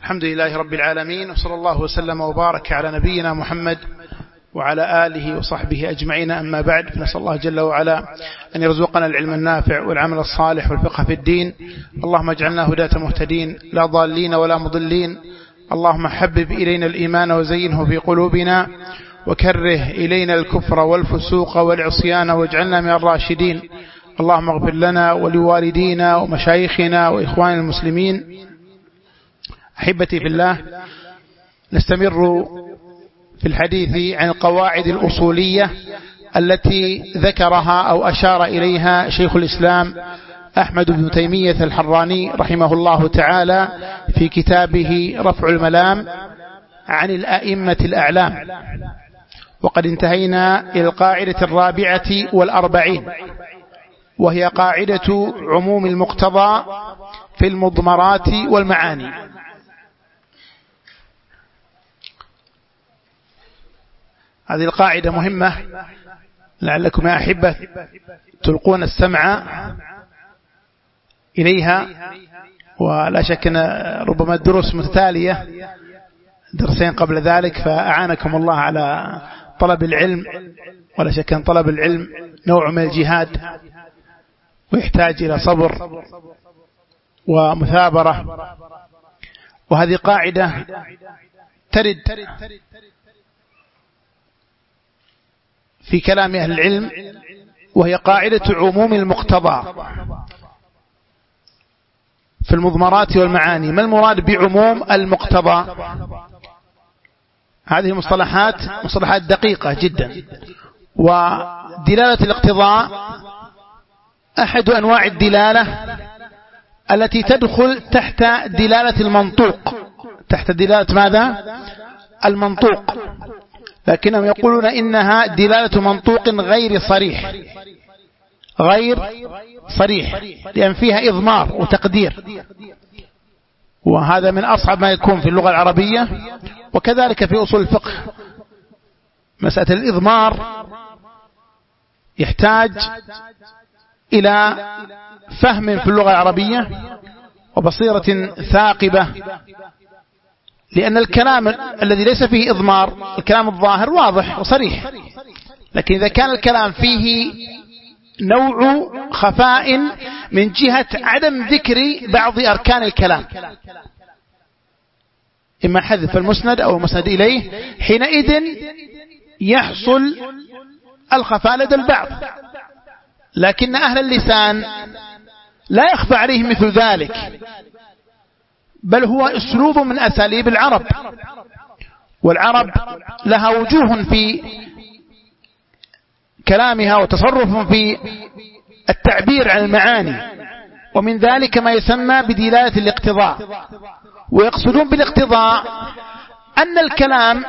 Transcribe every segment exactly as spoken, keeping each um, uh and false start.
الحمد لله رب العالمين، وصلى الله وسلم وبارك على نبينا محمد وعلى آله وصحبه أجمعين. أما بعد، فنسأل الله جل وعلا أن يرزقنا العلم النافع والعمل الصالح والفقه في الدين. اللهم اجعلنا هداة مهتدين لا ضالين ولا مضلين. اللهم حبب إلينا الإيمان وزينه في قلوبنا، وكره إلينا الكفر والفسوق والعصيان واجعلنا من الراشدين. اللهم اغفر لنا ولوالدينا ومشايخنا وإخوان المسلمين. أحبتي في الله، نستمر في الحديث عن القواعد الأصولية التي ذكرها أو أشار إليها شيخ الإسلام أحمد بن تيمية الحراني رحمه الله تعالى في كتابه رفع الملام عن الأئمة الأعلام. وقد انتهينا إلى القاعدة الرابعة والأربعين، وهي قاعدة عموم المقتضى في المضمرات والمعاني. هذه القاعدة مهمة، لعلكم يا أحبة تلقون السمع إليها، ولا شك أن ربما الدروس متتالية، درسين قبل ذلك، فأعانكم الله على طلب العلم. ولا شك أن طلب العلم نوع من الجهاد، ويحتاج إلى صبر ومثابرة. وهذه قاعدة ترد في كلام أهل العلم، وهي قاعدة عموم المقتضى في المضمرات والمعاني. ما المراد بعموم المقتضى؟ هذه مصطلحات مصطلحات دقيقة جدا. ودلالة الاقتضاء أحد أنواع الدلالة التي تدخل تحت دلالة المنطوق، تحت دلالة ماذا؟ المنطوق. لكنهم يقولون إنها دلالة منطوق غير صريح، غير صريح، لأن فيها إضمار وتقدير، وهذا من أصعب ما يكون في اللغة العربية، وكذلك في أصول الفقه. مسألة الإضمار يحتاج إلى فهم في اللغة العربية وبصيرة ثاقبة، لأن الكلام الذي ليس فيه إضمار، الكلام الظاهر واضح وصريح، لكن إذا كان الكلام فيه نوع خفاء من جهة عدم ذكر بعض أركان الكلام، إما حذف المسند أو المسند إليه، حينئذ يحصل الخفاء لدى البعض. لكن أهل اللسان لا يخفى عليهم مثل ذلك، بل هو أسلوب من أساليب العرب، والعرب لها وجوه في كلامها وتصرف في التعبير عن المعاني، ومن ذلك ما يسمى بدلالة الاقتضاء. ويقصدون بالاقتضاء أن الكلام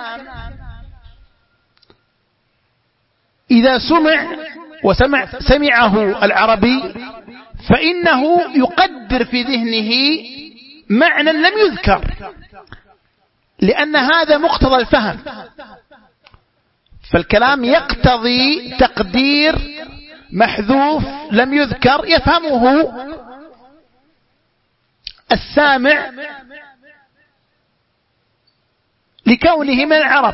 إذا سمع وسمع سمعه العربي فإنه يقدر في ذهنه معنى لم يذكر، لأن هذا مقتضى الفهم. فالكلام يقتضي تقدير محذوف لم يذكر يفهمه السامع لكونه من العرب،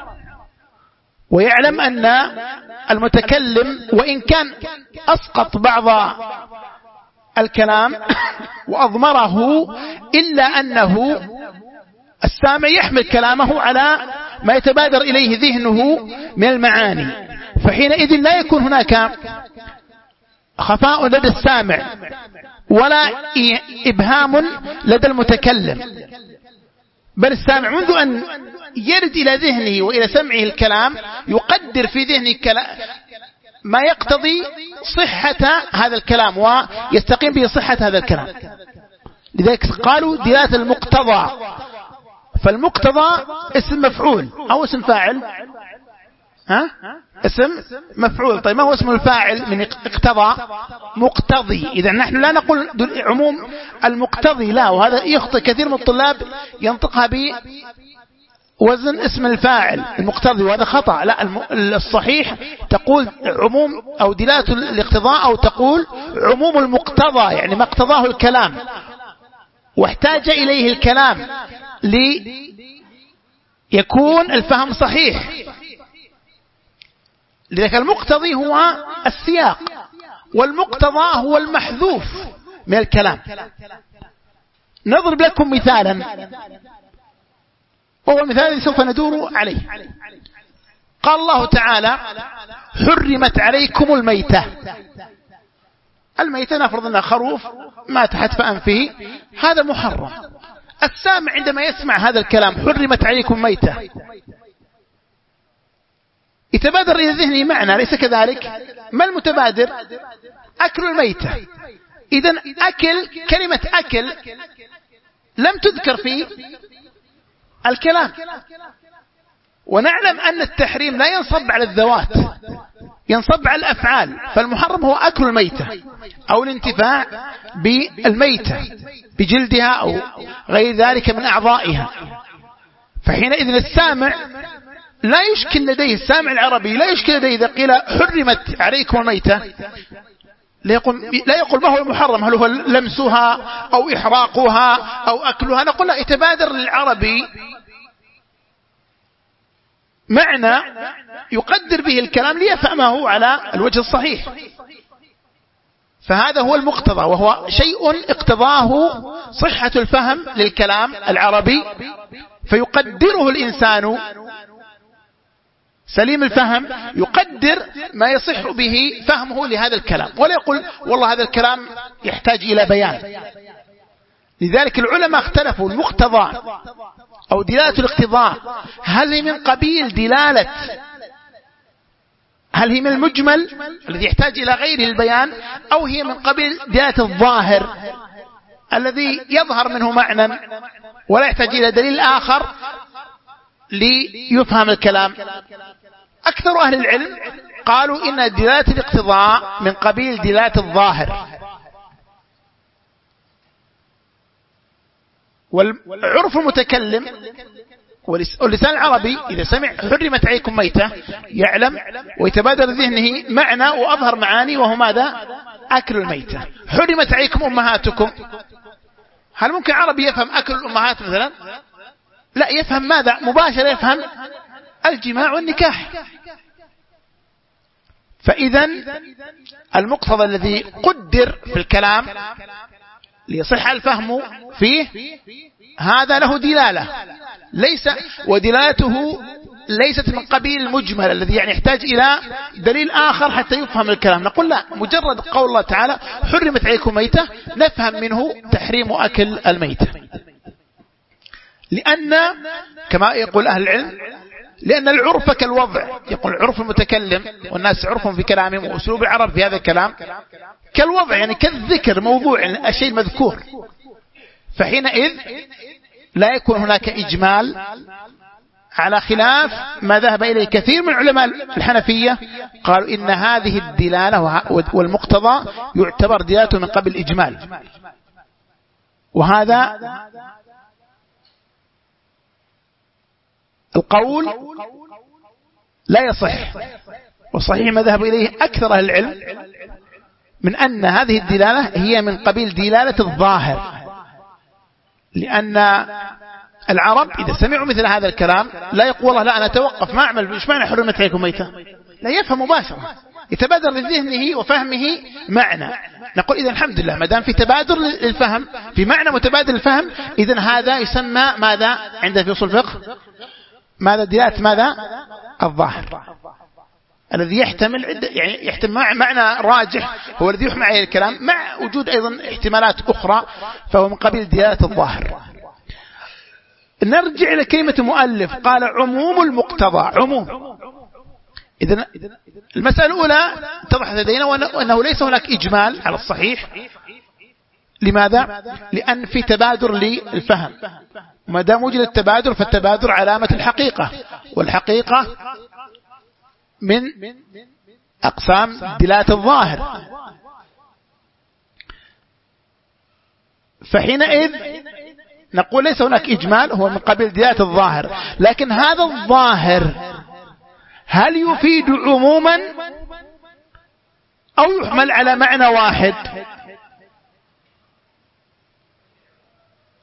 ويعلم أن المتكلم وإن كان أسقط بعض الكلام وأضمره، إلا أنه السامع يحمل كلامه على ما يتبادر إليه ذهنه من المعاني، فحينئذ لا يكون هناك خفاء لدى السامع ولا إبهام لدى المتكلم، بل السامع منذ أن يرد إلى ذهنه وإلى سمعه الكلام يقدر في ذهنه ما يقتضي صحة هذا الكلام ويستقيم به صحة هذا الكلام. لذلك قالوا دلالة المقتضى. فالمقتضى اسم مفعول أو اسم فاعل؟ ها؟ اسم مفعول. طيب ما هو اسم الفاعل من اقتضى؟ مقتضي. إذا نحن لا نقول عموم المقتضي، لا، وهذا يخطئ كثير من الطلاب ينطقها بوزن اسم الفاعل المقتضي، وهذا خطأ. لا، الصحيح تقول عموم أو دلالة الاقتضاء، أو تقول عموم المقتضى، يعني ما اقتضاه الكلام. واحتاج إليه الكلام ليكون الفهم صحيح. لذلك المقتضي هو السياق، والمقتضى هو المحذوف من الكلام. نضرب لكم مثالا، وهو المثال الذي سوف ندور عليه. قال الله تعالى: حرمت عليكم الميتة. الميتة نفرض أنها خروف مات حتف أنفه، هذا محرم. السامع عندما يسمع هذا الكلام حرمت عليكم ميتة يتبادر إلى ذهنه معنى، ليس كذلك؟ ما المتبادر؟ أكل الميتة. إذن أكل، كلمة أكل لم تذكر في الكلام، ونعلم أن التحريم لا ينصب على الذوات، ينصب على الأفعال. فالمحرم هو أكل الميتة أو الانتفاع بالميتة بجلدها أو غير ذلك من أعضائها. فحينئذ السامع لا يشكل لديه، السامع العربي لا يشكل لديه إذا قيل حرمت عليكم الميتة لا يقول, لا يقول ما هو المحرم، هل هو لمسها أو إحراقها أو أكلها؟ نقول لا، يتبادر للعربي معنى يقدر به الكلام ليفهمه على الوجه الصحيح. فهذا هو المقتضى، وهو شيء اقتضاه صحة الفهم للكلام العربي، فيقدره الإنسان سليم الفهم، يقدر ما يصح به فهمه لهذا الكلام، ولا يقول والله هذا الكلام يحتاج إلى بيان. لذلك العلماء اختلفوا المقتضى أو دلالة الاقتضاء، هل هي من قبيل دلالة، هل هي من المجمل الذي يحتاج إلى غيره البيان، أو هي من قبيل دلالة الظاهر الذي يظهر منه معنى ولا يحتاج إلى دليل آخر ليفهم الكلام؟ أكثر أهل العلم قالوا إن دلالة الاقتضاء من قبيل دلالة الظاهر. والعرف المتكلم واللسان العربي إذا سمع حرمت عليكم ميتة يعلم ويتبادر ذهنه معنى وأظهر معاني، وهو ماذا؟ أكل الميتة. حرمت عليكم أمهاتكم، هل ممكن عربي يفهم أكل الأمهات مثلا؟ لا، يفهم ماذا؟ مباشرة يفهم الجماع والنكاح. فإذا المقتضى الذي قدر في الكلام ليصح الفهم فيه هذا له دلالة، ليس ودلالته ليست من قبيل المجمل الذي يعني يحتاج إلى دليل آخر حتى يفهم الكلام. نقول لا، مجرد قول الله تعالى حرمت عليكم ميتة نفهم منه تحريم أكل الميتة، لأن كما يقول أهل العلم لأن العرف كالوضع. يقول عرف المتكلم والناس عرفهم في كلامهم، وأسلوب العرب في هذا الكلام كالوضع، يعني كالذكر، موضوع الشيء المذكور. فحينئذ لا يكون هناك إجمال، على خلاف ما ذهب إليه كثير من علماء الحنفية، قالوا إن هذه الدلالة والمقتضى يعتبر دلالته من قبل الإجمال، وهذا القول لا يصح. وصحيح ما ذهب إليه أكثر أهل العلم من أن هذه الدلالة هي من قبيل دلالة الظاهر، لأن العرب إذا سمعوا مثل هذا الكلام لا يقول والله لا أنا أتوقف ما أعمل، إيش معنى حرمت عليكم ميتة؟ لا، يفهم مباشرة، يتبادر لذهنه وفهمه معنى. نقول إذا الحمد لله ما دام في تبادر للفهم، في معنى متبادل الفهم، إذا هذا يسمى ماذا عند في أصول الفقه؟ ماذا؟ دلالة ماذا؟ الظاهر، الذي يحتمل يعني يحتمل معنى راجح هو الذي يحمل عليه الكلام، مع وجود أيضا احتمالات أخرى، فهو من قبيل دلالة الظاهر. نرجع إلى كلمة مؤلف، قال عموم المقتضى، عموم. إذن المسألة الأولى اتضحت لدينا وأنه ليس هناك إجمال على الصحيح. لماذا؟ لأن في تبادر للفهم، ما دام وجد التبادر فالتبادر علامة الحقيقة، والحقيقة من أقسام دلالة الظاهر. فحينئذ نقول ليس هناك إجمال، هو من قبيل دلالة الظاهر. لكن هذا الظاهر هل يفيد عموما أو يحمل على معنى واحد؟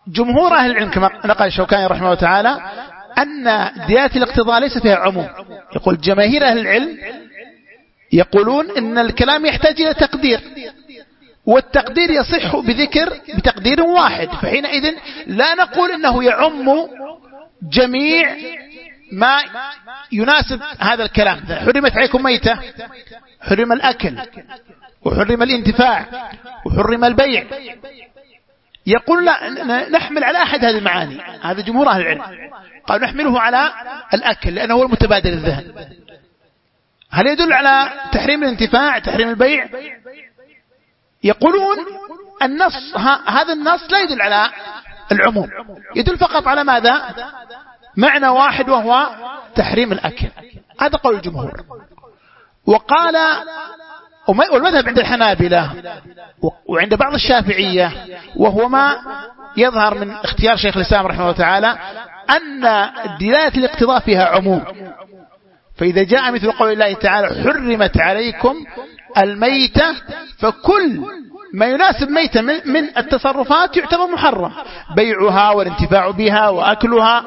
جمهور أهل العلم كما نقل الشوكاني رحمه الله تعالى أن دلالة الاقتضاء ليس فيها عموم. يقول جماهير أهل العلم يقولون إن الكلام يحتاج إلى تقدير، والتقدير يصح بذكر بتقدير واحد، فحينئذ لا نقول إنه يعم جميع ما يناسب هذا الكلام. حرمت عليكم ميتة، حرم الأكل، وحرم الانتفاع، وحرم البيع. يقول لا، نحمل على أحد هذه المعاني. هذا جمهور أهل العلم قالوا نحمله على الأكل لأنه هو المتبادل الذهن. هل يدل على تحريم الانتفاع، تحريم البيع؟ يقولون النص هذا النص لا يدل على العموم، يدل فقط على ماذا؟ معنى واحد وهو تحريم الأكل. هذا قول الجمهور. وقال والمذهب عند الحنابلة وعند بعض الشافعية، وهو ما يظهر من اختيار شيخ الإسلام رحمه الله تعالى، أن دلالة الاقتضاء فيها عموم. فإذا جاء مثل قول الله تعالى حرمت عليكم الميتة، فكل ما يناسب ميتة من التصرفات يعتبر محرم، بيعها والانتفاع بها وأكلها.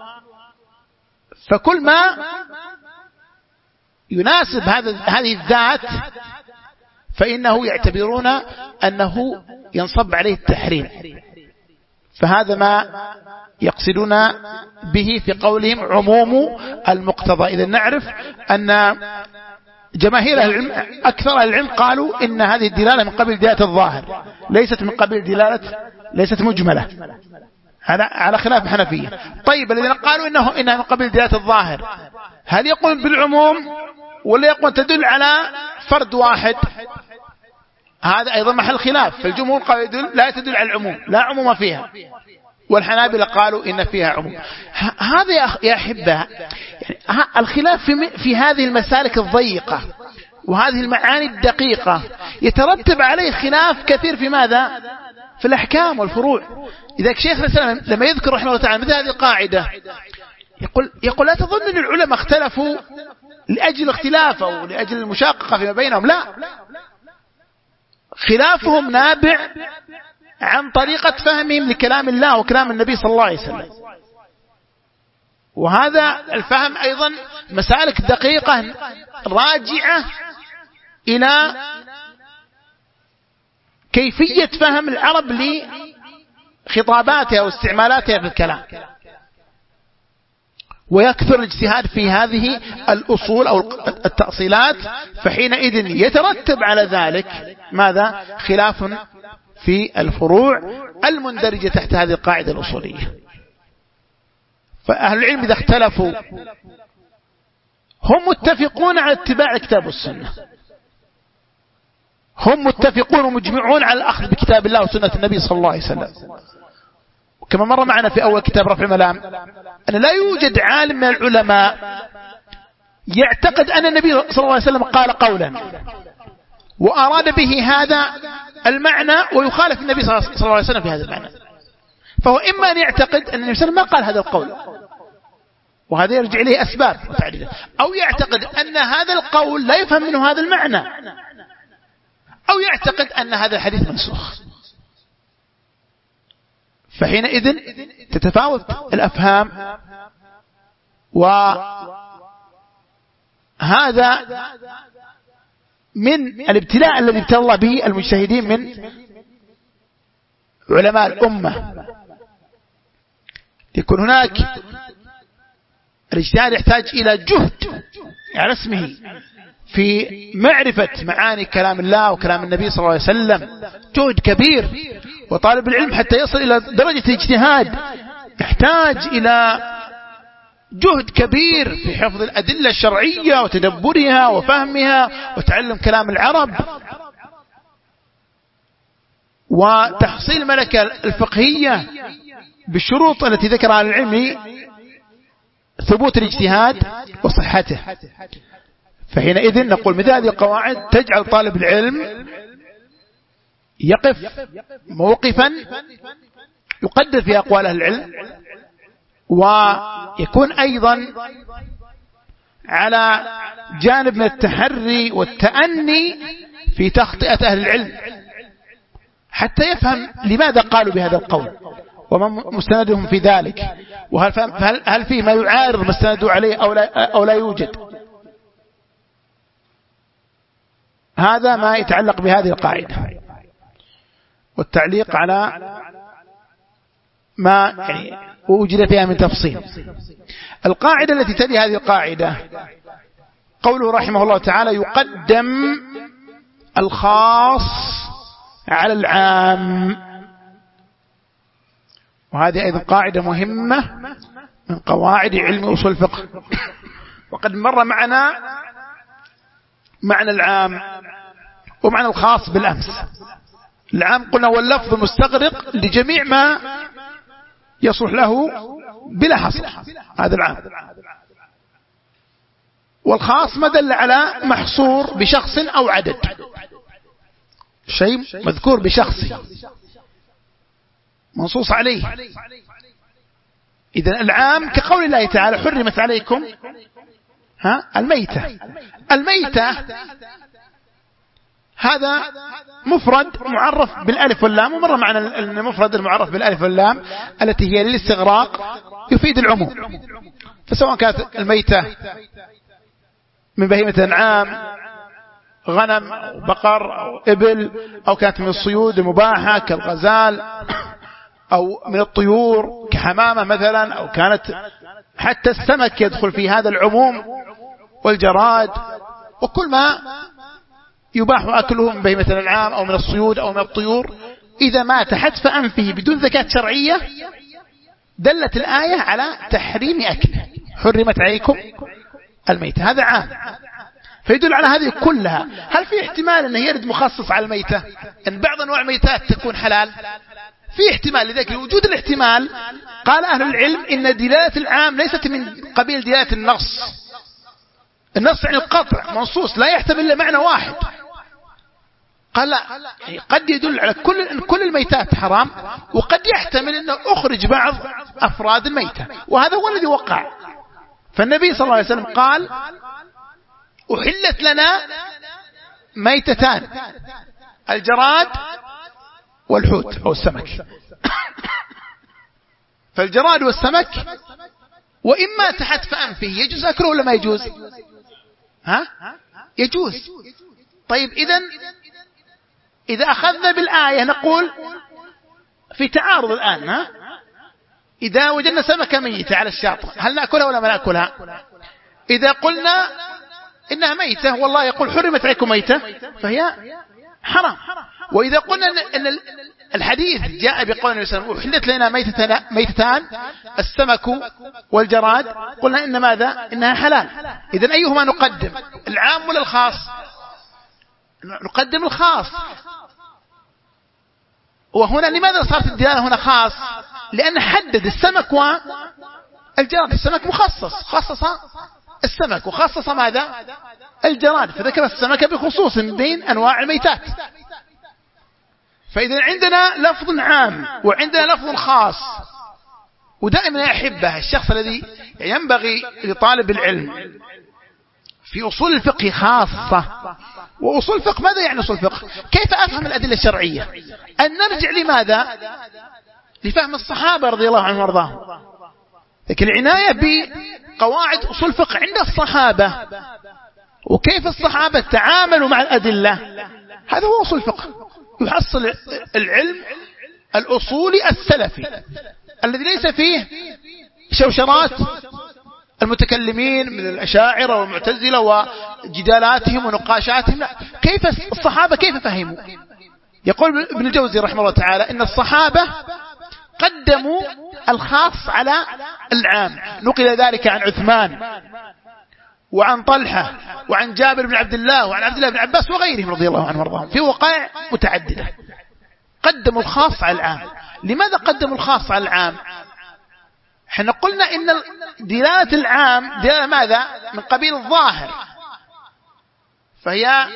فكل ما يناسب هذا هذه الذات فإنه يعتبرون أنه ينصب عليه التحريم. فهذا ما يقصدون به في قولهم عموم المقتضى. إذا نعرف أن جماهير العلم أكثر العلم قالوا إن هذه الدلالة من قبل دلالة الظاهر، ليست من قبل دلالة، ليست مجملة، على على خلاف الحنفية. طيب الذين قالوا إنه إنها من قبل دلالة الظاهر، هل يقول بالعموم ولا يقول تدل على فرد واحد؟ هذا أيضا محل خلاف. فالجمهور قالوا يدل لا تدل على العموم، لا عموم فيها، والحنابلة قالوا إن فيها عموم. هذا يا أحبة يعني الخلاف في, في هذه المسالك الضيقة وهذه المعاني الدقيقة يترتب عليه خلاف كثير في ماذا؟ في الأحكام والفروع. إذا شيخ الإسلام لما يذكر رحمه الله تعالى مثل هذه القاعدة يقول, يقول لا تظن أن العلماء اختلفوا لأجل اختلاف أو لأجل المشاققة فيما بينهم، لا، خلافهم نابع عن طريقة فهمهم لكلام الله وكلام النبي صلى الله عليه وسلم. وهذا الفهم أيضا مسالك دقيقة راجعة إلى كيفية فهم العرب لخطاباتها واستعمالاتها في الكلام، ويكثر الاجتهاد في هذه الأصول أو التأصيلات، فحينئذ يترتب على ذلك ماذا؟ خلاف في الفروع المندرجة تحت هذه القاعدة الأصولية. فأهل العلم إذا اختلفوا هم متفقون على اتباع الكتاب والسنة، هم متفقون ومجمعون على الأخذ بكتاب الله وسنة النبي صلى الله عليه وسلم. كما مر معنا في أول كتاب رفع الملام أن لا يوجد عالم من العلماء يعتقد أن النبي صلى الله عليه وسلم قال قولا وأراد به هذا المعنى ويخالف النبي صلى الله عليه وسلم في هذا المعنى. فهو إما أن يعتقد أن النبي صلى الله عليه وسلم ما قال هذا القول، وهذا يرجع إليه أسباب وتعديلات، أو يعتقد أن هذا القول لا يفهم منه هذا المعنى، أو يعتقد أن هذا الحديث منسوخ. فحينئذ تتفاوت الأفهام، وهذا من الابتلاء الذي ابتلى الله به المجتهدين من علماء الأمة. يكون هناك الاجتهاد يحتاج إلى جهد على اسمه في معرفة معاني كلام الله وكلام النبي صلى الله عليه وسلم، جهد كبير. وطالب العلم حتى يصل إلى درجة الاجتهاد يحتاج إلى جهد كبير في حفظ الأدلة الشرعية وتدبرها وفهمها وتعلم كلام العرب وتحصيل الملكة الفقهية بالشروط التي ذكرها العلم ثبوت الاجتهاد وصحته. فحينئذ نقول مثل هذه القواعد تجعل طالب العلم يقف موقفا يقدر في أقوال أهل العلم، ويكون أيضا على جانب من التحري والتأني في تخطئة أهل العلم حتى يفهم لماذا قالوا بهذا القول، وما مستندهم في ذلك، وهل هل هل فيه ما يعارض ما استندوا عليه أو لا, أو لا يوجد. هذا ما يتعلق بهذه القاعدة. والتعليق على ما يعني وجد فيها من تفصيل. القاعدة التي تلي هذه القاعدة قوله رحمه الله تعالى: يقدم الخاص على العام. وهذه أيضا قاعدة مهمة من قواعد علم أصول الفقه. وقد مر معنا معنى العام ومعنى الخاص بالأمس. العام قلنا هو اللفظ المستغرق لجميع ما يصلح له بلا حصر، هذا العام. والخاص ما دل على محصور بشخص أو عدد، شيء مذكور بشخصه منصوص عليه. إذن العام كقول الله تعالى: حرمت عليكم ها الميتة. الميتة هذا مفرد معرف بالالف واللام، ومر معنا المفرد المعرف بالالف واللام التي هي للاستغراق يفيد العموم. فسواء كانت الميتة من بهيمة الأنعام، غنم أو بقر أو إبل، أو كانت من الصيود المباحة كالغزال، أو من الطيور كحمامة مثلا، أو كانت حتى السمك يدخل في هذا العموم، والجراد، وكل ما يباح أكله من بهيمة الأنعام أو من الصيود أو من الطيور، إذا مات حتف أنفه بدون زكاة شرعية دلت الآية على تحريم أكله. حرمت عليكم الميتة، هذا عام، فيدل على هذه كلها. هل في احتمال أنه يرد مخصص على الميتة، أن بعض أنواع الميتات تكون حلال؟ في احتمال. لذلك لوجود الاحتمال قال أهل العلم إن دلالة العام ليست من قبيل دلالة النص. النص يعني القطع منصوص لا يحتمل إلا معنى واحد. قال لا، قد يدل على كل كل الميتات حرام، وقد يحتمل أنه أخرج بعض أفراد الميتة، وهذا هو الذي وقع. فالنبي صلى الله عليه وسلم قال: أحلت لنا ميتتان، الجراد والحوت أو السمك. فالجراد والسمك وإما تحت فأنفه يجوز أكله ولا ما يجوز؟ ها؟ يجوز. طيب إذن إذا أخذنا بالآية نقول في تعارض الآن، ها؟ إذا وجدنا سمكة ميتة على الشاطئ هل نأكلها ولا ما نأكلها؟ إذا قلنا إنها ميتة والله يقول حرمت عليكم ميتة فهي حرام. وإذا قلنا أن الحديث جاء بقول النبي صلى الله عليه وسلم: أحلت لنا ميتتان السمك والجراد، قلنا إن ماذا؟ إنها حلال. إذن أيهما نقدم، العام ولا الخاص؟ نقدم الخاص. وهنا لماذا صارت الدلالة هنا خاص؟ لأن حدد السمك والجراد. السمك مخصص، خصص السمك وخصص ماذا؟ الجراد، فذكر السمك بخصوص بين أنواع الميتات. فإذا عندنا لفظ عام وعندنا لفظ خاص. ودائما يا أحبه الشخص الذي ينبغي لطالب العلم في أصول الفقه خاصة. وأصول الفقه ماذا يعني أصول الفقه؟ كيف أفهم الأدلة الشرعية؟ أن نرجع لماذا؟ لفهم الصحابة رضي الله عنهم وارضاهم. لكن العناية بقواعد أصول الفقه عند الصحابة وكيف الصحابة تعاملوا مع الأدلة، هذا هو أصول الفقه. يحصل العلم الأصولي السلفي الذي ليس فيه شوشرات المتكلمين من الأشاعرة والمعتزلة وجدالاتهم ونقاشاتهم. لا، كيف الصحابة كيف فهموا؟ يقول ابن الجوزي رحمه الله تعالى إن الصحابة قدموا الخاص على العام. نقل ذلك عن عثمان وعن طلحة وعن جابر بن عبد الله وعن عبد الله بن عباس وغيرهم رضي الله عنهم وارضاهم في وقائع متعددة. قدموا الخاص على العام. لماذا قدموا الخاص على العام؟ احنا قلنا إن دلالة العام دلالة ماذا؟ من قبيل الظاهر، فهي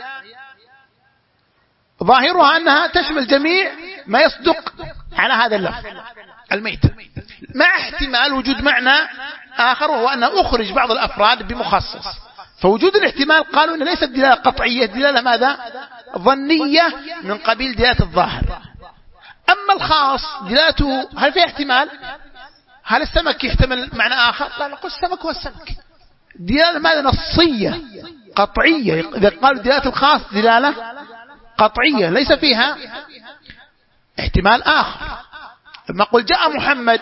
ظاهرها أنها تشمل جميع ما يصدق على هذا اللفظ الميت، مع احتمال وجود معنى آخر وهو أنه أخرج بعض الأفراد بمخصص. فوجود الاحتمال قالوا أن ليست دلالة قطعية، دلالة ماذا؟ ظنية من قبيل دلالة الظاهر. أما أما الخاص دلالته هل فيه احتمال؟ هل السمك يحتمل معنى آخر؟ لا، نقول السمك هو السمك. دلالة ماذا؟ نصية قطعية. إذا قال دلالة الخاص دلالة قطعية ليس فيها احتمال آخر. لما قل جاء محمد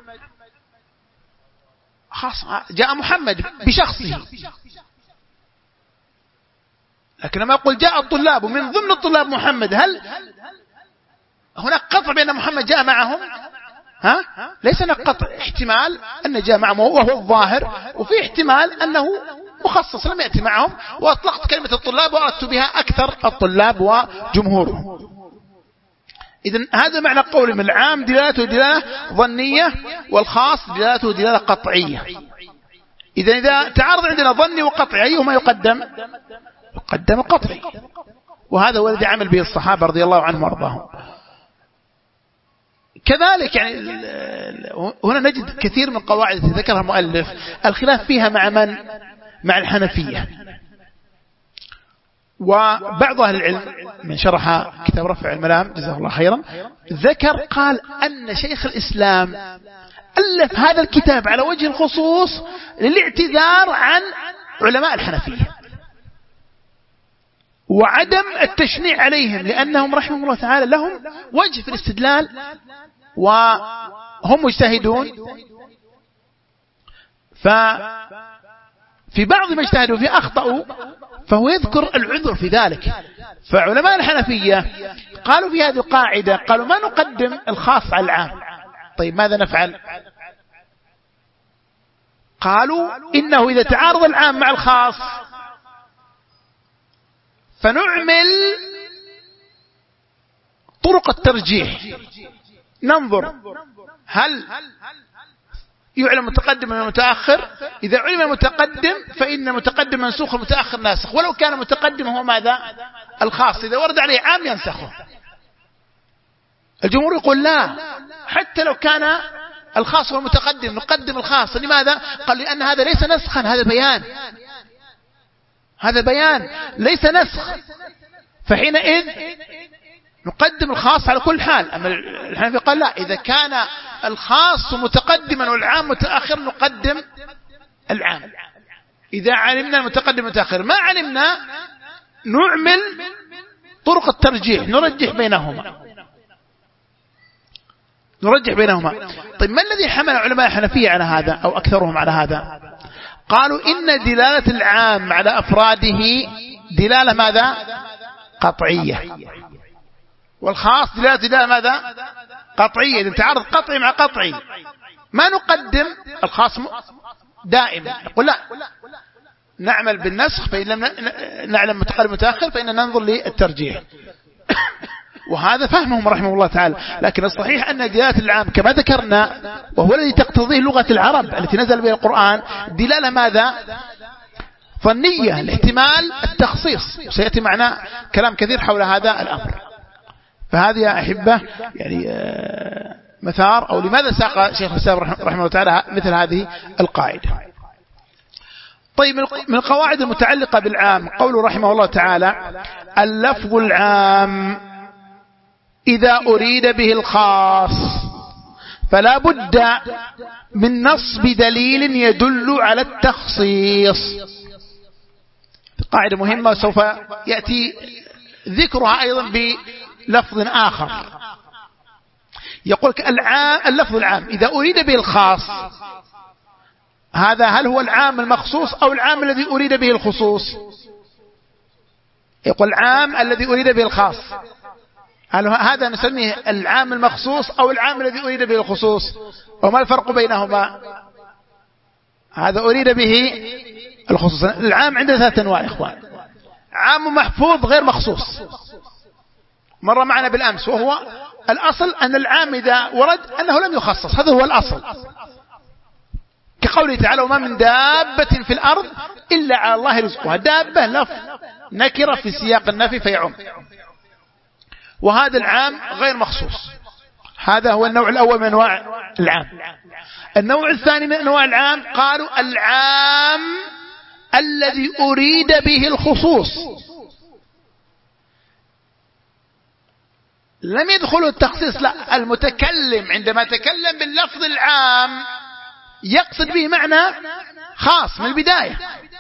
خاص، جاء محمد بشخصه، لكن لما يقول جاء الطلاب ومن ضمن الطلاب محمد، هل هناك قطع بأن محمد جاء معهم؟ ها؟ ليس هناك قطع، احتمال أن جاء معهم وهو الظاهر، وفي احتمال أنه مخصص لم يأتي معهم، وأطلقت كلمة الطلاب وأردت بها أكثر الطلاب وجمهورهم. إذن هذا معنى قولي من العام دلالته دلالة ظنية، والخاص دلالته دلالة قطعية. إذن إذا تعارض عندنا ظني وقطعي أيهما يقدم؟ يقدم القطعي، وهذا هو الذي عمل به الصحابة رضي الله عنهم وارضاهم. كذلك يعني هنا نجد كثير من قواعد ذكرها المؤلف الخلاف فيها مع من؟ مع الحنفية. وبعض أهل العلم من شرح كتاب رفع الملام جزاه الله خيرا ذكر قال أن شيخ الإسلام ألف هذا الكتاب على وجه الخصوص للاعتذار عن علماء الحنفية وعدم التشنيع عليهم، لأنهم رحمه الله تعالى لهم وجه في الاستدلال وهم مجتهدون، ففي بعض ما اجتهدوا فيه أخطأوا، فهو يذكر العذر في ذلك. فعلماء الحنفية قالوا في هذه القاعدة قالوا ما نقدم الخاص على العام. طيب ماذا نفعل؟ قالوا إنه إذا تعارض العام مع الخاص فنعمل طرق الترجيح، ننظر هل يعلم متقدم من المتأخر. إذا علم المتقدم فإن المتقدم منسوخ، المتأخر ناسخ، ولو كان متقدم هو ماذا؟ الخاص، إذا ورد عليه عام ينسخه. الجمهور يقول لا، حتى لو كان الخاص هو المتقدم نقدم الخاص. لماذا؟ قال لأن هذا ليس نسخا، هذا بيان، هذا بيان ليس نسخ، فحينئذ نقدم الخاص على كل حال. أما الحنفي قال لا، إذا كان الخاص متقدما والعام متأخر نقدم العام. إذا علمنا المتقدم متأخر، ما علمنا نعمل طرق الترجيح، نرجح بينهما نرجح بينهما طيب ما الذي حمل علماء الحنفية على هذا أو أكثرهم على هذا؟ قالوا إن دلالة العام على أفراده دلالة ماذا؟ قطعية، والخاص دلالة دلالة ماذا؟ قطعية. إذا تعارض قطعي مع قطعي ما نقدم الخاص دائما، نقول لا، نعمل بالنسخ، فإن لم نعلم متقدم متأخر فإن ننظر للترجيح. وهذا فهمهم رحمه الله تعالى. لكن الصحيح أن دلالة العام كما ذكرنا وهو الذي تقتضيه لغة العرب التي نزل بها القرآن دلالة ماذا؟ ظنية، الاحتمال التخصيص، سيأتي معنا كلام كثير حول هذا الأمر. فهذه يا أحبة يعني مثار أو لماذا ساق شيخ الإسلام رحمه الله تعالى مثل هذه القاعدة. طيب من القواعد المتعلقة بالعام قوله رحمه الله تعالى اللفظ العام إذا أريد به الخاص فلا بد من نصب دليل يدل على التخصيص. قاعدة مهمة وسوف يأتي ذكرها أيضا بلفظ آخر. يقول العام اللفظ العام إذا أريد به الخاص، هذا هل هو العام المخصوص أو العام الذي أريد به الخصوص؟ يقول العام الذي أريد به الخاص، هل هذا نسميه العام المخصوص أو العام الذي أريد به الخصوص؟ وما الفرق بينهما؟ هذا أريد به الخصوص. العام عندنا ثلاثة أنواع يا إخوان: عام محفوظ غير مخصوص، مر معنا بالأمس، وهو الأصل أن العام إذا ورد أنه لم يخصص، هذا هو الأصل، كقوله تعالى وما من دابة في الأرض إلا على الله رزقها. دابة لفظ نكرة في سياق النفي فيعم، وهذا العام غير مخصوص. هذا هو النوع الأول من أنواع العام. النوع الثاني من أنواع العام قالوا العام الذي أريد به الخصوص. لم يدخل التخصيص. لا، المتكلم عندما تكلم باللفظ العام يقصد به معنى خاص من البداية.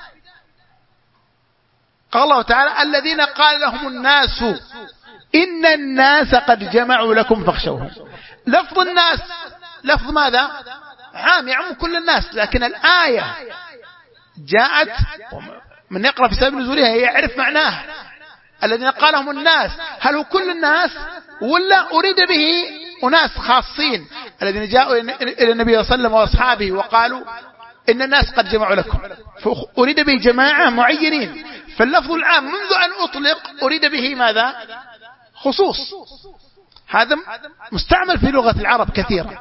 قال الله تعالى الذين قال لهم الناس إن الناس قد جمعوا لكم فاخشوهم. لفظ الناس لفظ ماذا؟ عام يعم كل الناس، لكن الآية جاءت من يقرأ في سبب نزولها يعرف معناه. الذين قال لهم الناس، هل هو كل الناس ولا أريد به أناس خاصين الذين جاءوا إلى النبي صلى الله عليه وسلم وأصحابه وقالوا إن الناس قد جمعوا لكم، فأريد به جماعة معينين. فاللفظ العام منذ أن أطلق أريد به ماذا؟ خصوص. هذا مستعمل في لغة العرب كثيرا.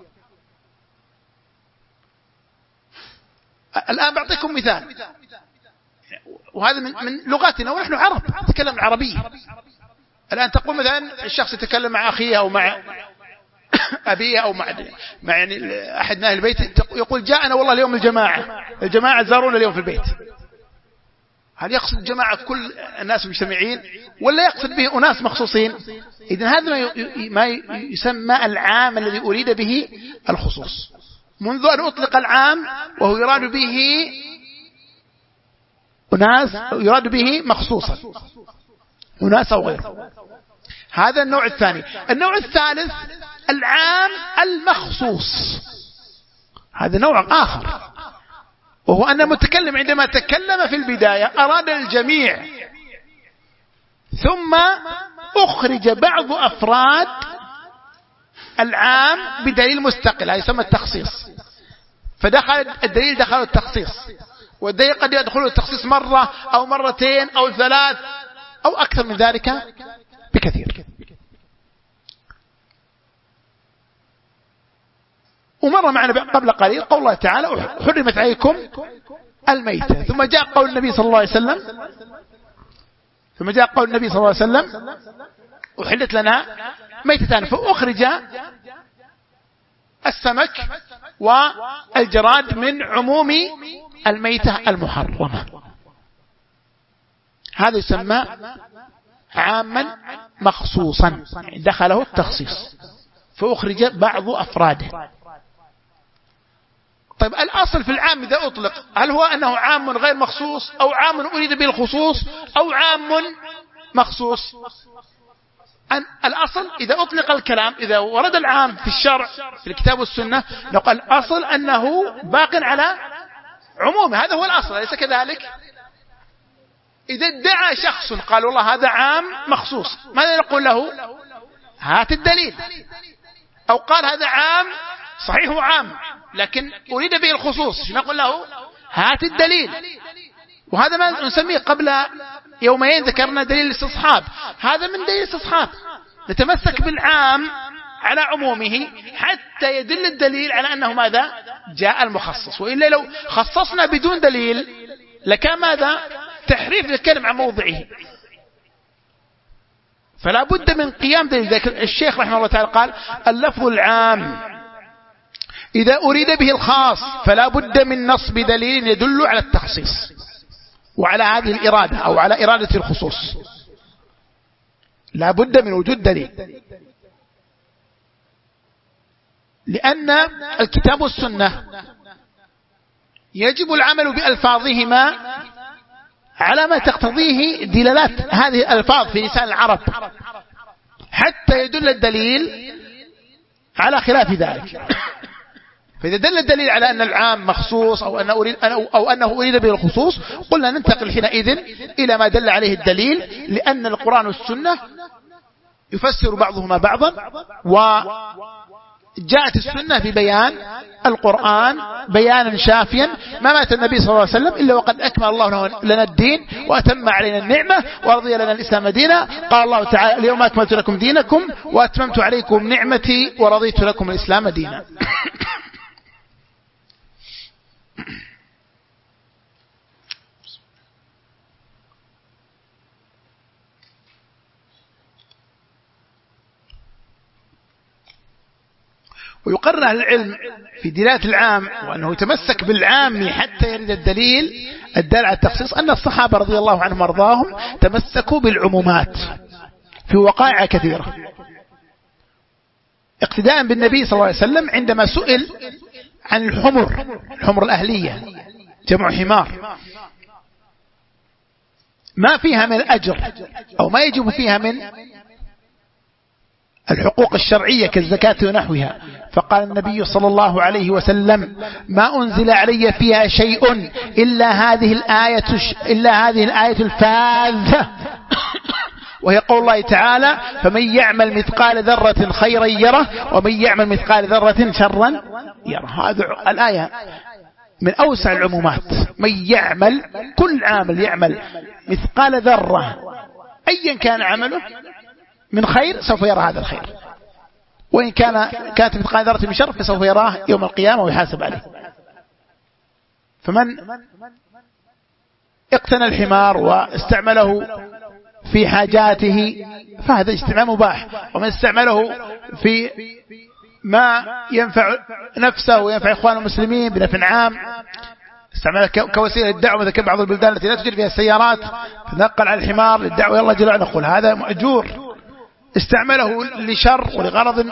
الآن بعطيكم مثال، وهذا من, من لغتنا ونحن عرب نتكلم العربية. الآن تقول مثلا الشخص يتكلم مع أخيه أو مع أبيه أو مع, مع يعني أحد من أهل البيت، يقول جاءنا والله اليوم الجماعة الجماعة زارونا اليوم في البيت. هل يقصد جماعة كل الناس مجتمعين ولا يقصد به أناس مخصوصين؟ إذن هذا ما يسمى العام الذي أريد به الخصوص. منذ أن أطلق العام وهو يراد به أناس يراد به مخصوصا أناس أو غيره. هذا النوع الثاني. النوع الثالث العام المخصوص، هذا نوع آخر، وهو أن المتكلم عندما تكلم في البداية أراد الجميع، ثم أخرج بعض أفراد العام بدليل مستقل، هذا يسمى التخصيص. فدخل الدليل دخل التخصيص، والدليل قد يدخل التخصيص مرة أو مرتين أو ثلاث أو أكثر من ذلك بكثير. ومر معنا قبل قليل قول الله تعالى حرمت عليكم الميتة، ثم جاء قول النبي صلى الله عليه وسلم ثم جاء قول النبي صلى الله عليه وسلم أحلت لنا ميتتان، فأخرج السمك والجراد من عموم الميتة المحرمة. هذا يسمى عاما مخصوصا دخله التخصيص، فأخرج بعض أفراده. طيب الأصل في العام إذا أطلق هل هو أنه عام غير مخصوص أو عام أريد به الخصوص أو عام مخصوص؟ أن الأصل إذا أطلق الكلام، إذا ورد العام في الشرع في الكتاب والسنة، نقول الأصل أنه باق على عمومه، هذا هو الأصل، أليس كذلك؟ إذا ادعى شخص قال والله هذا عام مخصوص، ماذا نقول له؟ هات الدليل. أو قال هذا عام صحيح هو عام لكن أريد به الخصوص، نقول له هات الدليل. وهذا ما نسميه قبل يومين ذكرنا دليل الاستصحاب، هذا من دليل الاستصحاب، نتمسك بالعام على عمومه حتى يدل الدليل على أنه ماذا؟ جاء المخصص. وإلا لو خصصنا بدون دليل لكان ماذا؟ تحريف للكلم عن موضعه. فلا بد من قيام دليل. الشيخ رحمه الله تعالى قال اللفظ العام إذا أريد به الخاص فلا بد من نصب دليل يدل على التخصيص وعلى هذه الإرادة أو على إرادة الخصوص، لا بد من وجود دليل، لأن الكتاب والسنة يجب العمل بألفاظهما على ما تقتضيه دلالات هذه الألفاظ في لسان العرب حتى يدل الدليل على خلاف ذلك. فإذا دل الدليل على أن العام مخصوص أو, أن أريد أو أنه أريد به الخصوص قلنا ننتقل حينئذ إلى ما دل عليه الدليل، لأن القرآن والسنة يفسر بعضهما بعضا، وجاءت السنة ببيان القرآن بيانا شافيا. ما مات النبي صلى الله عليه وسلم إلا وقد أكمل الله لنا الدين وأتم علينا النعمة ورضي لنا الإسلام دينا. قال الله تعالى اليوم أكملت لكم دينكم وأتممت عليكم نعمتي ورضيت لكم الإسلام دينا. ويقرر أهل العلم في دلالة العام وأنه يتمسك بالعام حتى يرد الدليل الدال على التخصيص، أن الصحابة رضي الله عنهم وارضاهم تمسكوا بالعمومات في وقائع كثيرة. اقتداء بالنبي صلى الله عليه وسلم عندما سئل عن الحمر الحمر الأهلية جمع حمار ما فيها من أجر أو ما يجب فيها من الحقوق الشرعية كالزكاة ونحوها، فقال النبي صلى الله عليه وسلم ما أنزل علي فيها شيء إلا هذه الآية إلا هذه الآية الفاذة وهي قول الله تعالى فمن يعمل مثقال ذرة خيرا يره ومن يعمل مثقال ذرة شرا يره. هذه الآية من أوسع العمومات. من يعمل كل عامل يعمل مثقال ذرة أيا كان عمله من خير سوف يرى هذا الخير، وإن كان كانت مثقال ذرة من شر فسوف يراه يوم القيامة ويحاسب عليه. فمن اقتنى الحمار واستعمله في حاجاته فهذا استعمال مباح، ومن استعمله في ما ينفع نفسه وينفع إخوان المسلمين بنفع عام استعمله كوسيلة للدعوة، مثل بعض البلدان التي لا توجد فيها السيارات فنقل على الحمار للدعوة يلا جل وعلا نقول هذا مأجور. استعمله لشر ولغرض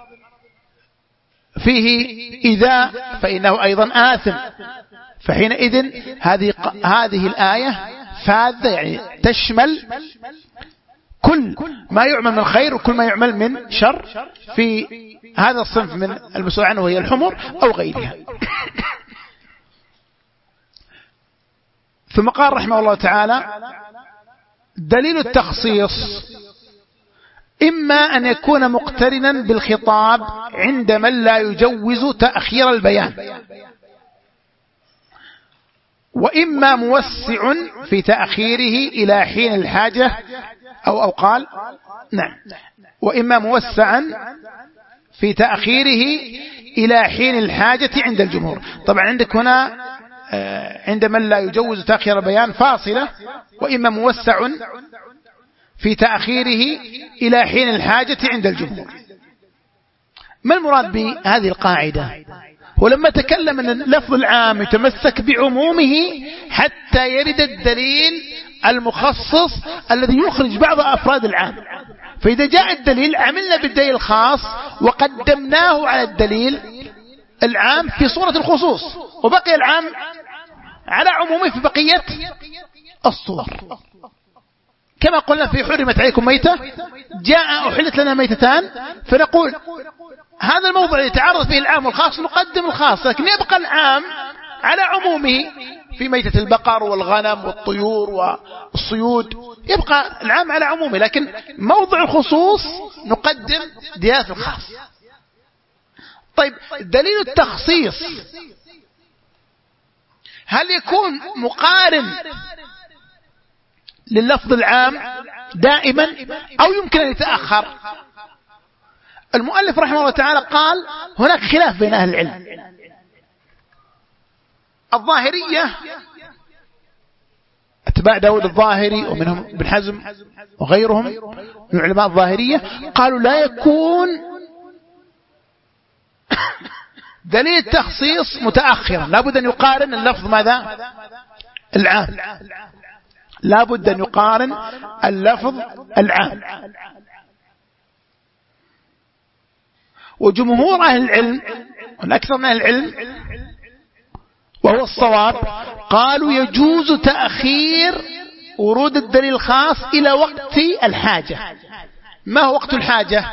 فيه إيذاء فإنه أيضا آثم. فحينئذ هذه هذه الآية فاذة يعني تشمل كل ما يعمل من خير وكل ما يعمل من شر في هذا الصنف من المسؤول عنه وهي الحمر أو غيرها. ثم قال رحمه الله تعالى دليل التخصيص إما أن يكون مقترنا بالخطاب عند من لا يجوز تأخير البيان، وإما موسع في تأخيره إلى حين الحاجة أو أو قال نعم وإما موسعا في تأخيره إلى حين الحاجة عند الجمهور. طبعا عندك هنا عند من لا يجوز تأخير البيان فاصلة، وإما موسع في تأخيره إلى حين الحاجة عند الجمهور. ما المراد بهذه القاعدة؟ ولما تكلم أن اللفظ العام يتمسك بعمومه حتى يرد الدليل المخصص الذي يخرج بعض أفراد العام، فإذا جاء الدليل عملنا بالدليل الخاص وقدمناه على الدليل العام في صورة الخصوص، وبقي العام على عمومه في بقية الصور. كما قلنا في حرمت عليكم ميتة جاء أحلت لنا ميتتان، فنقول هذا الموضوع يتعارض فيه العام والخاص نقدم الخاص، لكن يبقى العام على عمومه في ميتة البقر والغنم والطيور والصيود، يبقى العام على عمومه، لكن موضع الخصوص نقدم ديات الخاص. طيب دليل التخصيص هل يكون مقارن لللفظ العام دائما أو يمكن أن يتأخر؟ المؤلف رحمه الله تعالى قال هناك خلاف بين أهل العلم. الظاهرية اتباع داود الظاهري ومنهم ابن حزم وغيرهم من علماء الظاهرية قالوا لا يكون دليل التخصيص متأخرا، لابد أن يقارن اللفظ ماذا؟ العام، لابد أن يقارن اللفظ العام. وجمهور أهل العلم والأكثر من أهل العلم وهو الصواب قالوا يجوز تأخير ورود الدليل الخاص إلى وقت الحاجة. ما هو وقت الحاجة؟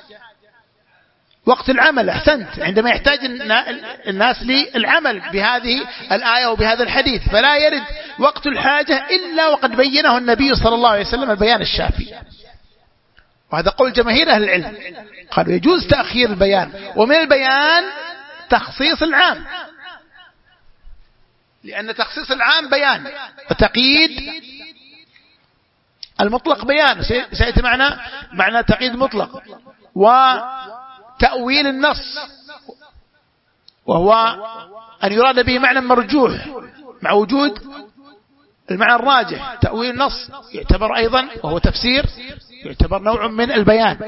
وقت العمل. أحسنت، عندما يحتاج الناس للعمل بهذه الآية وبهذا الحديث، فلا يرد وقت الحاجة إلا وقد بينه النبي صلى الله عليه وسلم البيان الشافي، وهذا قول جماهير أهل العلم. قالوا يجوز تأخير البيان، ومن البيان تخصيص العام، لأن تخصيص العام بيان وتقييد المطلق بيان، سيأتي معنا معنى تقييد مطلق وتأويل النص، وهو أن يراد به معنى مرجوح مع وجود المعنى الراجح. تأويل النص يعتبر أيضا وهو تفسير، يعتبر نوع من البيان.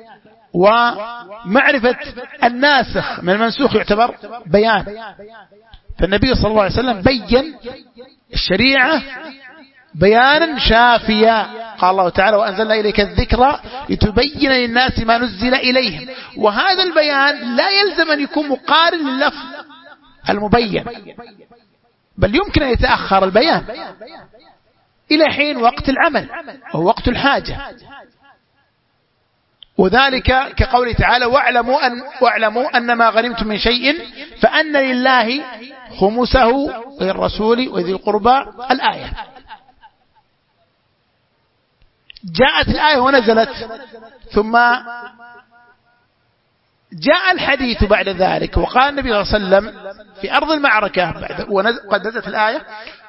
ومعرفة الناسخ من المنسوخ يعتبر بيان. فالنبي صلى الله عليه وسلم بين الشريعة بيانا شافيا. قال الله تعالى وأنزلنا إليك الذكرى لتبين للناس ما نزل إليهم. وهذا البيان لا يلزم أن يكون مقارن لللفظ المبين، بل يمكن أن يتأخر البيان إلى حين وقت العمل وهو وقت الحاجة. وذلك كقوله تعالى واعلموا أن, واعلموا أن ما غنمتم من شيء فأن لله خمسه وللرسول وذي القربى الآية. جاءت الآية ونزلت، ثم جاء الحديث بعد ذلك، وقال النبي صلى الله عليه وسلم في أرض المعركة وقد نزلت الآية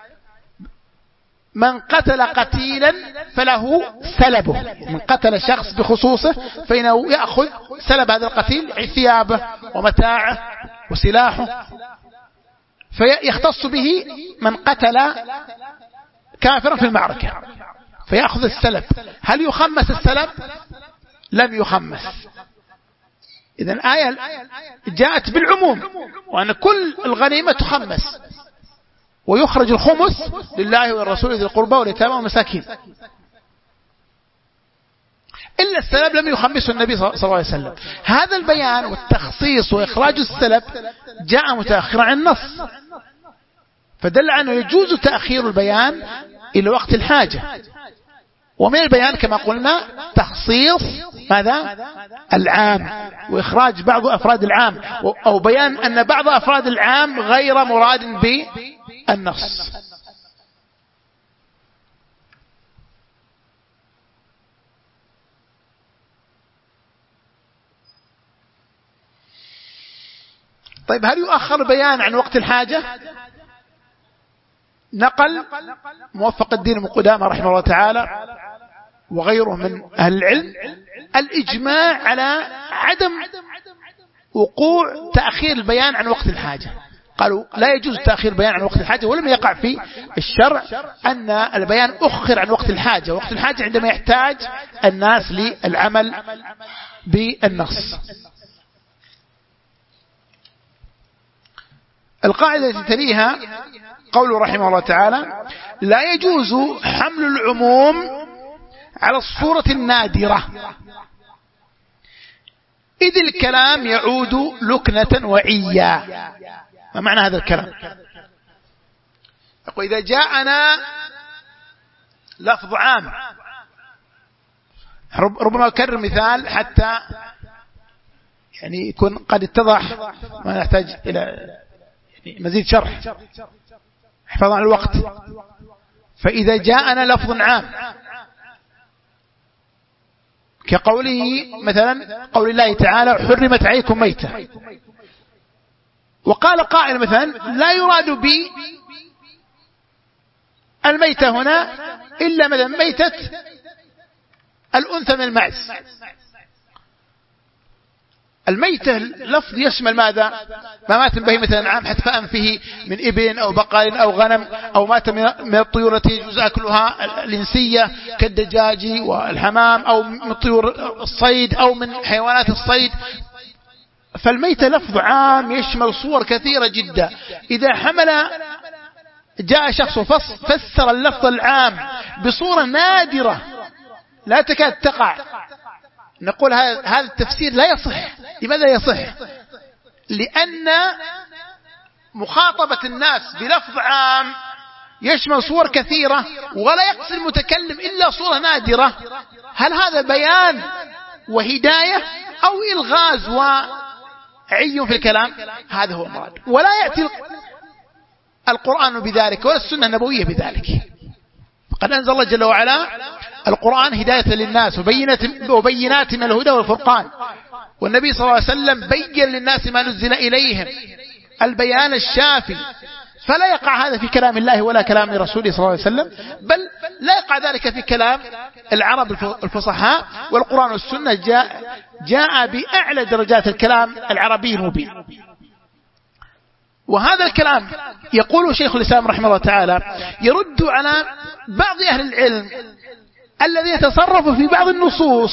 من قتل قتيلا فله سلبه، من قتل شخص بخصوصه فإنه يأخذ سلب هذا القتيل ثيابه ومتاعه وسلاحه، فيختص به من قتل كافرا في المعركة فيأخذ السلب. هل يخمس السلب؟ لم يخمس. إذن الآية جاءت بالعموم وأن كل الغنيمة تخمس ويخرج الخمس لله والرسول ذي القربى واليتامى والمساكين، إلا السلب لم يخمسه النبي صلى الله عليه وسلم. هذا البيان والتخصيص وإخراج السلب جاء متأخرا عن النص، فدل أنه يجوز تأخير البيان إلى وقت الحاجة. ومن البيان كما قلنا تخصيص ماذا؟ العام، وإخراج بعض أفراد العام، أو بيان أن بعض أفراد العام غير مراد بالنص. طيب هل يؤخر البيان عن وقت الحاجة؟ نقل موفق الدين ابن قدامة رحمه الله تعالى وغيره من أهل العلم الإجماع على عدم وقوع تأخير البيان عن وقت الحاجة. قالوا لا يجوز تأخير البيان عن وقت الحاجة، ولم يقع في الشرع أن البيان أخر عن وقت الحاجة. وقت الحاجة عندما يحتاج الناس للعمل بالنص. القاعدة التي تليها قوله رحمه الله تعالى لا يجوز حمل العموم على الصورة النادرة، إذ الكلام يعود لكنة وعيا. ما معنى هذا الكلام؟ يقول إذا جاءنا لفظ عام، ربما أكرر مثال حتى يعني يكون قد اتضح، ما نحتاج إلى يعني مزيد شرح حفاظا على الوقت. فإذا جاءنا لفظ عام كقوله مثلا قول الله تعالى حرمت عليكم ميتة، وقال قائل مثلا لا يراد بي الميتة هنا إلا مثلا ميتة الأنثى من المعز. الميتة لفظ يشمل ماذا؟ ما مات من بهيمة الأنعام حتف أنفه من إبل أو بقر أو غنم، أو مات من الطيور التي يجوز أكلها الإنسية كالدجاج والحمام، أو من طيور الصيد أو من حيوانات الصيد. فالميتة لفظ عام يشمل صور كثيرة جدا. إذا حمل جاء شخص فسر اللفظ العام بصورة نادرة لا تكاد تقع، نقول هذا التفسير لا يصح. لماذا يصح؟ لأن مخاطبة الناس بلفظ عام يشمل صور كثيرة ولا يقصد المتكلم إلا صورة نادرة. هل هذا بيان وهداية أو إلغاز وعي في الكلام؟ هذا هو المراد. ولا يأتي القرآن بذلك ولا السنة النبوية بذلك. فقد أنزل الله جل وعلا القرآن هداية للناس وبينات من الهدى والفرقان، والنبي صلى الله عليه وسلم بين للناس ما نزل إليهم البيان الشافي. فلا يقع هذا في كلام الله ولا كلام رسوله صلى الله عليه وسلم، بل لا يقع ذلك في كلام العرب الفصحاء. والقرآن والسنة جاء, جاء بأعلى درجات الكلام العربي المبين. وهذا الكلام يقول شيخ الإسلام رحمه الله تعالى يرد على بعض أهل العلم الذين يتصرفوا في بعض النصوص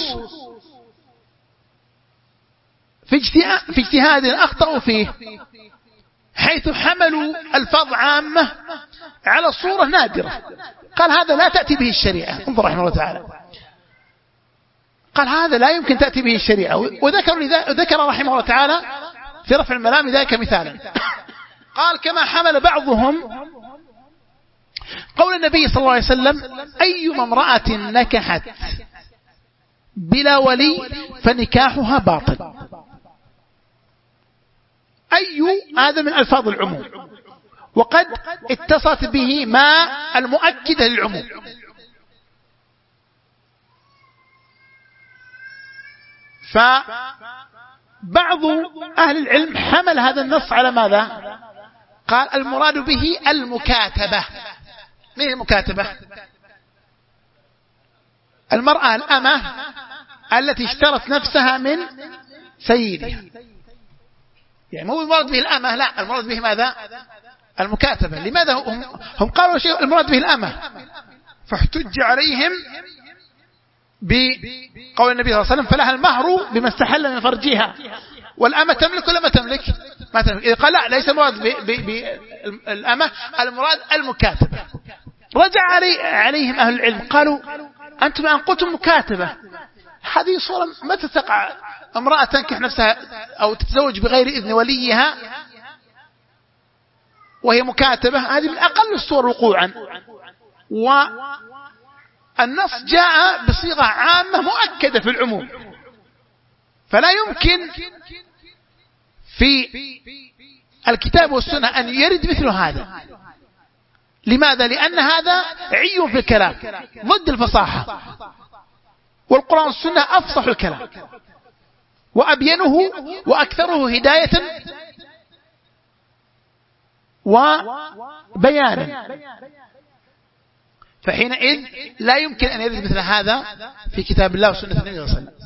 في اجتهاد أخطأوا فيه، حيث حملوا الفاظ عامة على صورة نادرة. قال هذا لا تأتي به الشريعة. انظر رحمه الله تعالى، قال هذا لا يمكن تأتي به الشريعة. وذكر, وذكر رحمه الله تعالى في رفع الملام ذلك مثالا. قال كما حمل بعضهم قول النبي صلى الله عليه وسلم أيما امرأة نكحت بلا ولي فنكاحها باطل. أي هذا من ألفاظ العموم، وقد اتصلت به ما المؤكدة للعموم. فبعض أهل العلم حمل هذا النص على ماذا؟ قال المراد به المكاتبة. من المكاتبة؟ المرأة الأمة التي اشترت نفسها من سيدها، يعني مو المراد به الأمة، لا، المراد به ماذا؟ المكاتبة. لماذا هم, هم قالوا شيء المراد به الأمة؟ فاحتج عليهم بقول النبي صلى الله عليه وسلم فلها المهر بما استحل من فرجها. والأمة تملك ولا ما تملك؟ ما تملك. إذا قال لا، ليس المراد بالأمة، المراد المكاتبة. رجع علي عليهم أهل العلم قالوا أنتم الآن قلتم مكاتبة، هذه صورة متى تقع امرأة تنكح نفسها أو تتزوج بغير إذن وليها وهي مكاتبة؟ هذه من أقل الصور وقوعا. والنص جاء بصيغة عامة مؤكدة في العموم، فلا يمكن في الكتاب والسنة أن يرد مثل هذا. لماذا؟ لأن هذا عي في الكلام ضد الفصاحة، والقرآن والسنة أفصح الكلام وأبينه وأكثره هداية وبيانا. فحينئذ لا يمكن أن يرد مثل هذا في كتاب الله وسنة النبي صلى الله عليه وسلم.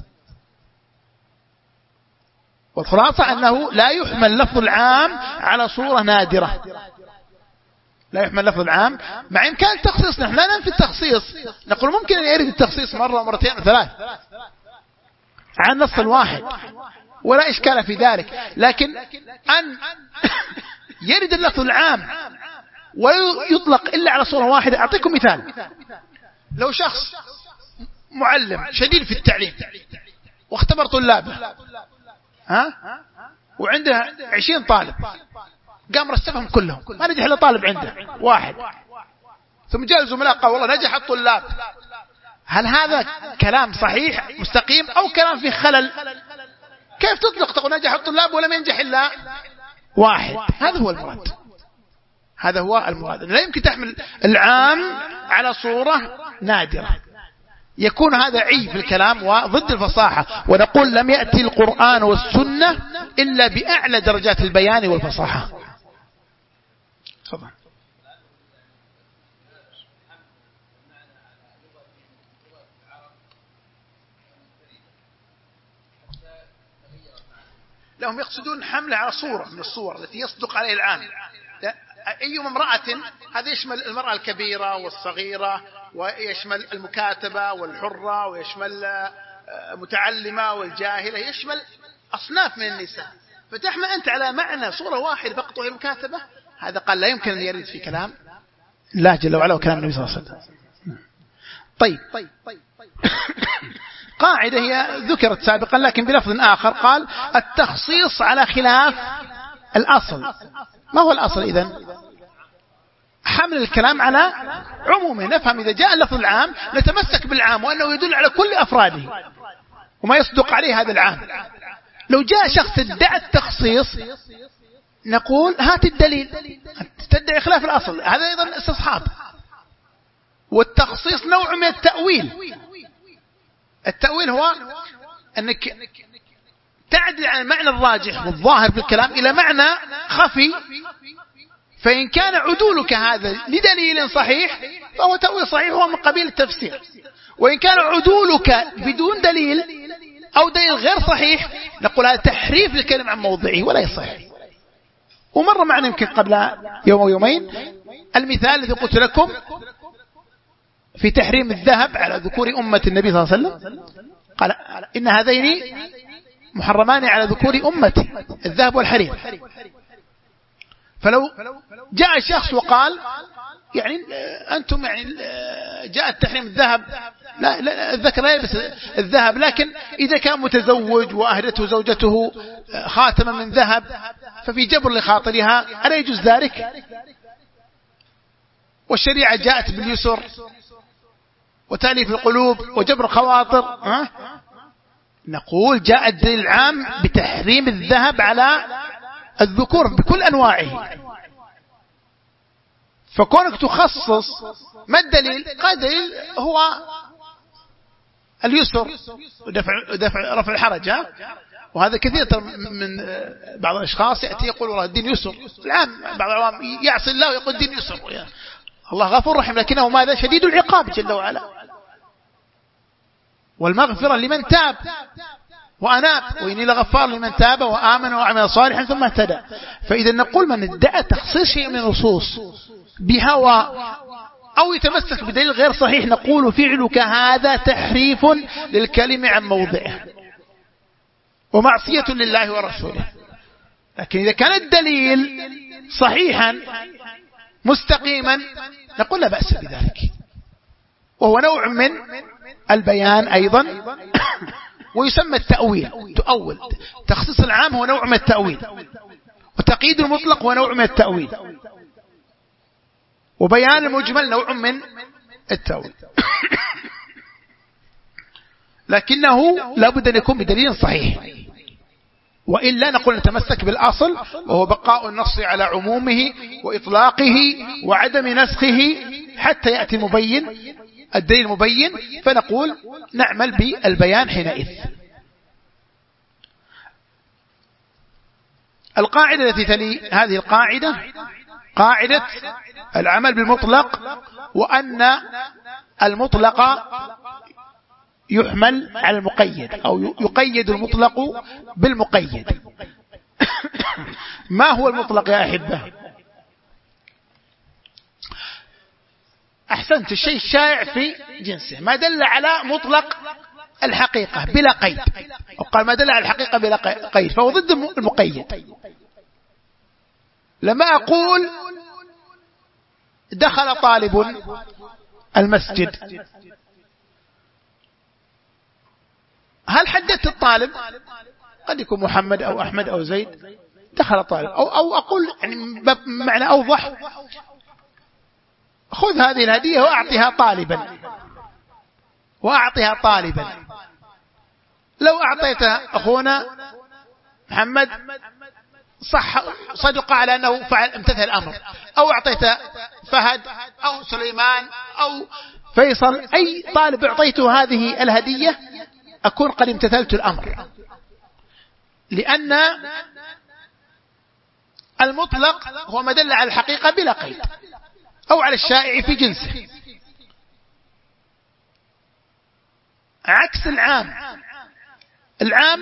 والخلاصة أنه لا يحمل لفظ العام على صورة نادرة، لا يحمل لفظ العام مع إمكان التخصيص. نحن لا ننفي التخصيص، نقول ممكن أن يرد التخصيص مرة ومرتين وثلاث عن نص الواحد ولا إشكال في ذلك، لكن أن يرد اللفظ العام ويطلق إلا على صورة واحدة. أعطيكم مثال، لو شخص معلم شديد في التعليم واختبر طلابه ها وعنده عشرين طالب، قام رسبهم كلهم، ما نجح إلا طالب عنده واحد، ثم جاء الزملاء قال والله نجح الطلاب. هل هذا كلام صحيح مستقيم أو كلام فيه خلل؟ كيف تطلق تقول نجح الطلاب ولم ينجح إلا واحد؟ هذا هو المراد، هذا هو المراد. لا يمكن تحمل العام على صورة نادرة، يكون هذا عي في الكلام وضد الفصاحة. ونقول لم يأتي القرآن والسنة إلا بأعلى درجات البيان والفصاحة. تفضل. لهم يقصدون حمله على صورة من الصور التي يصدق عليه العام. أي امرأة، هذا يشمل المرأة الكبيرة والصغيرة، ويشمل المكاتبة والحرة، ويشمل متعلمة والجاهلة، يشمل أصناف من النساء. فتحمل أنت على معنى صورة واحدة فقط وهي المكاتبة، هذا قال لا يمكن أن يرد في كلام الله جل وعلا وكلام النبي صلى الله عليه وسلم. طيب قاعدة هي ذكرت سابقا لكن بلفظ آخر، قال التخصيص على خلاف الأصل. ما هو الأصل إذن؟ حمل الكلام على عمومه. نفهم إذا جاء اللفظ العام نتمسك بالعام وأنه يدل على كل أفراده وما يصدق عليه هذا العام. لو جاء شخص ادعى التخصيص نقول هات الدليل، تدعي خلاف الأصل، هذا أيضا استصحاب. والتخصيص نوع من التأويل. التأويل هو أنك تعدل عن المعنى الراجح والظاهر في الكلام إلى معنى خفي، فإن كان عدولك هذا لدليل صحيح فهو تأويل صحيح، هو من قبيل التفسير. وإن كان عدولك بدون دليل أو دليل غير صحيح نقول هذا تحريف للكلام عن موضعه ولا يصح. ومر معنا يمكن قبل يوم أو يومين المثال الذي قلت لكم في تحريم الذهب على ذكور أمة النبي صلى الله عليه وسلم، قال إن هذين محرمان على ذكور أمتي، الذهب والحرير. فلو جاء شخص وقال يعني أنتم يعني جاء التحريم الذهب، لا, لا الذكر لا يلبس الذهب، لكن إذا كان متزوج وأهدته زوجته خاتما من ذهب ففي جبر لخاطرها، ألا يجوز ذلك؟ والشريعة جاءت باليسر وتأليف القلوب وجبر الخواطر. ها؟ نقول جاء الدليل العام بتحريم الذهب على الذكور بكل أنواعه، فكونك تخصص ما الدليل؟ قال دليل هو اليسر ودفع دفع رفع الحرج. ها؟ وهذا كثير من بعض الأشخاص يأتي يقول والله الدين يسر، العام بعض العوام يعصي الله ويقول الدين يسر، الله غفور رحيم، لكنه ماذا؟ شديد العقاب جل وعلا، والمغفرة لمن تاب وأناب، وإني لغفار لمن تاب وآمن وعمل صالحا ثم اهتدى. فإذا نقول من ادعى تخصيص شيء من النصوص بهوى أو يتمسك بدليل غير صحيح نقول فعلك هذا تحريف للكلمة عن موضعه ومعصية لله ورسوله. لكن إذا كان الدليل صحيحا مستقيما نقول لا بأس بذلك، وهو نوع من البيان أيضا ويسمى التأويل. تؤول تخصيص العام هو نوع من التأويل، وتقييد المطلق هو نوع من التأويل، وبيان المجمل نوع من التأويل. لكنه لابد أن يكون بدليل صحيح، وإلا نقول نتمسك بالأصل وهو بقاء النص على عمومه وإطلاقه وعدم نسخه حتى يأتي المبين الدليل المبين، فنقول نعمل بالبيان حينئذ. القاعدة التي تلي هذه القاعدة قاعدة العمل بالمطلق، وأن المطلق يحمل على المقيد أو يقيد المطلق بالمقيد. ما هو المطلق يا أحبة؟ أحسنت، الشيء الشائع في جنسه ما دل على مطلق الحقيقة بلا قيد، وقال ما دل على الحقيقة بلا قيد فهو ضد المقيد. لما أقول دخل طالب المسجد، هل حددت الطالب؟ قد يكون محمد أو أحمد أو زيد، دخل طالب. أو, أو أقول يعني معنى أوضح، خذ هذه الهدية وأعطيها طالبا وأعطيها طالبا. لو أعطيت أخونا محمد صح صدق على أنه فعل امتثل الأمر، أو أعطيت فهد أو سليمان أو فيصل، أي طالب أعطيته هذه الهدية أكون قد امتثلت الأمر، لأن المطلق هو ما دل على الحقيقة بلا قيد أو على الشائع في جنسه، عكس العام. العام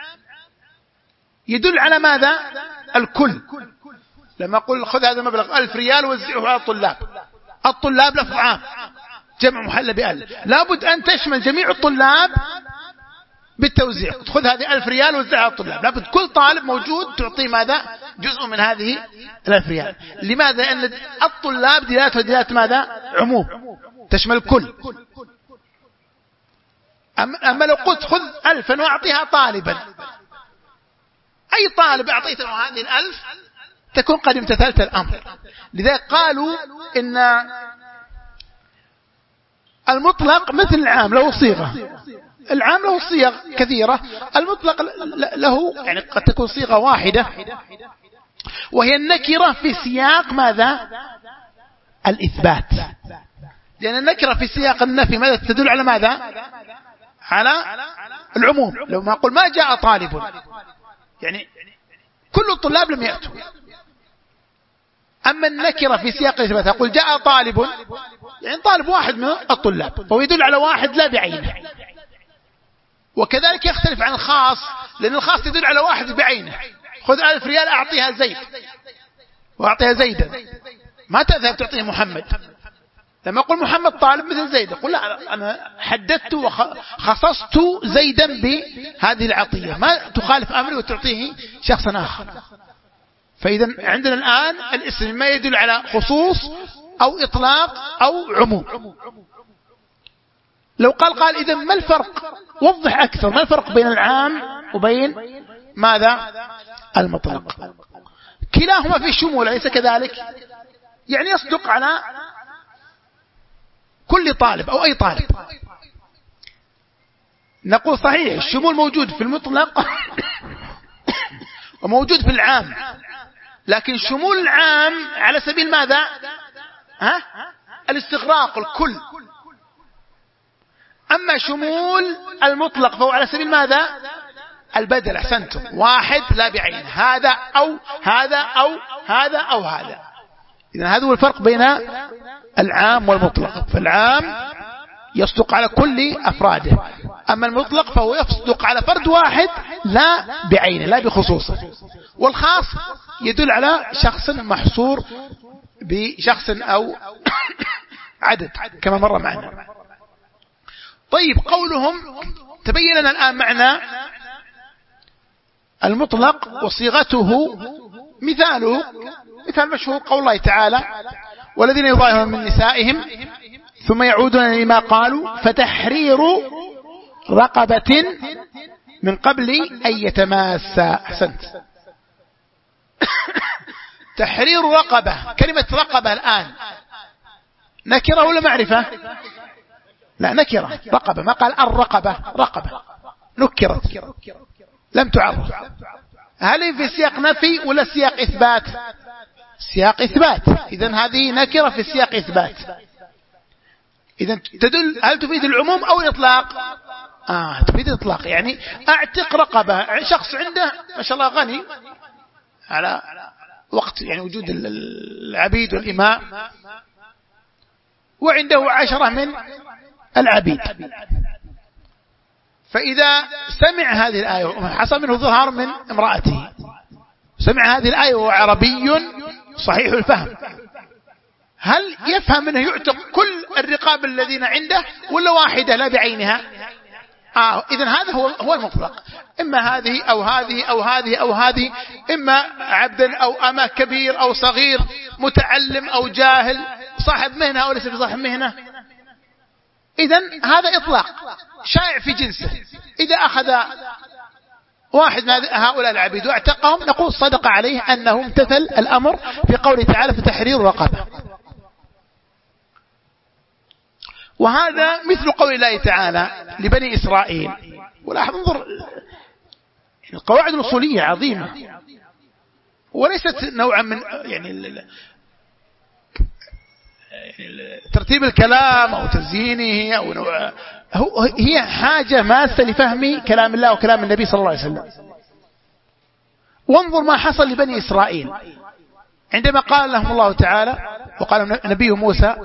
يدل على ماذا؟ الكل. لما أقول خذ هذا المبلغ ألف ريال وزعه على الطلاب، الطلاب لفظ عام جمع محل بألف، لابد أن تشمل جميع الطلاب بالتوزيع. خذ هذه ألف ريال وزعها على الطلاب، لابد كل طالب موجود تعطيه ماذا؟ جزء من هذه الألف ريال. لماذا؟ لأن الطلاب دلالته دلالة ماذا؟ عموم تشمل الكل. أما لو قلت خذ ألفا وأعطيها طالبا، أي طالب أعطيته هذه الألف تكون قد امتثلت الأمر. لذلك قالوا إن المطلق مثل العام له صيغة، العام له صيغ كثيرة، المطلق له يعني قد تكون صيغة واحدة وهي النكرة في سياق ماذا؟ الإثبات. لأن النكرة في سياق النفي ماذا تدل على ماذا؟ على العموم. لو ما أقول ما جاء طالب يعني كل الطلاب لم يأتوا. أما النكرة في سياق الإثبات أقول جاء طالب يعني طالب واحد من الطلاب، فهو يدل على واحد لا بعينه. وكذلك يختلف عن الخاص، لأن الخاص يدل على واحد بعينه. خذ ألف ريال أعطيها زيد وأعطيها زيدا، ما تذهب تعطيه محمد. لما أقول محمد طالب مثل زيد أقول لا، أنا حددت وخصصت زيدا بهذه العطية، ما تخالف أمري وتعطيه شخصا آخر. فإذا عندنا الآن الاسم ما يدل على خصوص أو إطلاق أو عموم. لو قال قال إذا ما الفرق؟ وضح أكثر، ما الفرق بين العام وبين ماذا؟ المطلق. كلاهما في شمول أليس كذلك؟ يعني يصدق على كل طالب أو أي طالب. نقول صحيح الشمول موجود في المطلق وموجود في العام، لكن شمول العام على سبيل ماذا؟ ها؟ الاستغراق الكل. أما شمول المطلق فهو على سبيل ماذا؟ البدل. أحسنتم، واحد لا بعين، هذا أو هذا أو هذا أو هذا. إذن هذا هو الفرق بين العام والمطلق. فالعام يصدق على كل أفراده، أما المطلق فهو يصدق على فرد واحد لا بعينه لا بخصوصه، والخاص يدل على شخص محصور بشخص أو عدد كما مر معنا. طيب قولهم تبين لنا الآن معنى المطلق وصيغته. مثاله مثال مشهور قول الله تعالى والذين يظاهرون من نسائهم ثم يعودون لما قالوا فتحرير رقبة من قبل أن يتماسا. أحسنت. تحرير رقبة، كلمة رقبة الآن نكرة ولا معرفة؟ لا نكرة. رقبة ما قال الرقبة، رقبة نكرت لم تعرف. هل في سياق نفي ولا سياق إثبات؟ سياق إثبات. إذن هذه نكرة في سياق إثبات. إذن تدل هل تفيد العموم أو الإطلاق؟ آه تفيد الإطلاق. يعني أعتق رقبة، شخص عنده ما شاء الله غني على وقت يعني وجود العبيد والإماء، وعنده عشرة من العبيد، فإذا سمع هذه الآية حصل منه ظهار من امرأته، سمع هذه الآية وهو عربي صحيح الفهم، هل يفهم أنه يعتق كل الرقاب الذين عنده ولا واحدة لا بعينها؟ آه إذن هذا هو هو المطلق، إما هذه أو هذه أو هذه أو هذه، إما عبدا أو أما كبير أو صغير، متعلم أو جاهل، صاحب مهنة أو ليس بصاحب مهنة. إذن هذا إطلاق شائع في جنسه. إذا أخذ واحد من هؤلاء العبيد واعتقهم نقول صدق عليه أنه امتثل الأمر في قوله تعالى فتحرير رقبة. وهذا مثل قول الله تعالى لبني إسرائيل. ولاحظ انظر القواعد الأصولية عظيمة وليست نوعا من يعني ترتيب الكلام أو تزيينه أو نوع، هي حاجة ماسة لفهم كلام الله وكلام النبي صلى الله عليه وسلم. وانظر ما حصل لبني إسرائيل عندما قال لهم الله تعالى وقال نبي موسى،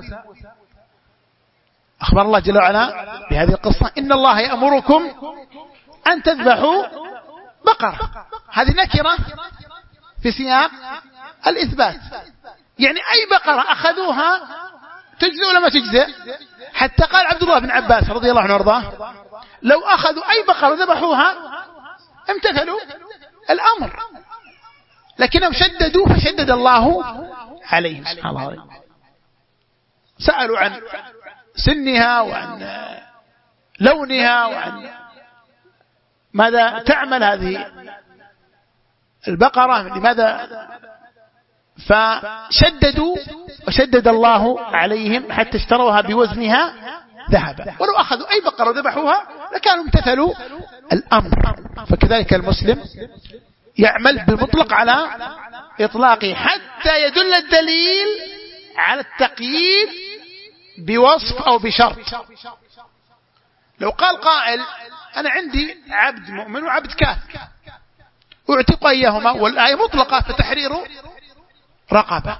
أخبر الله جل وعلا بهذه القصة إن الله يأمركم أن تذبحوا بقرة. هذه نكرة في سياق الإثبات، يعني أي بقرة أخذوها تجزئ ولا ما تجزئ؟ حتى قال عبد الله بن عباس رضي الله عنه وارضاه لو أخذوا أي بقرة وذبحوها امتثلوا الأمر، لكنهم شددوا فشدد الله عليهم. سبحان الله. سألوا عن سنها وعن لونها وعن ماذا تعمل هذه البقرة، لماذا؟ فشددوا وشدد الله عليهم حتى اشتروها بوزنها ذهبا، ولو أخذوا أي بقرة وذبحوها لكانوا امتثلوا الأمر. فكذلك المسلم يعمل بالمطلق على إطلاقه حتى يدل الدليل على التقييد بوصف أو بشرط. لو قال قائل أنا عندي عبد مؤمن وعبد كافر أعتق إياهما والآية مطلقة فتحرير رقبة،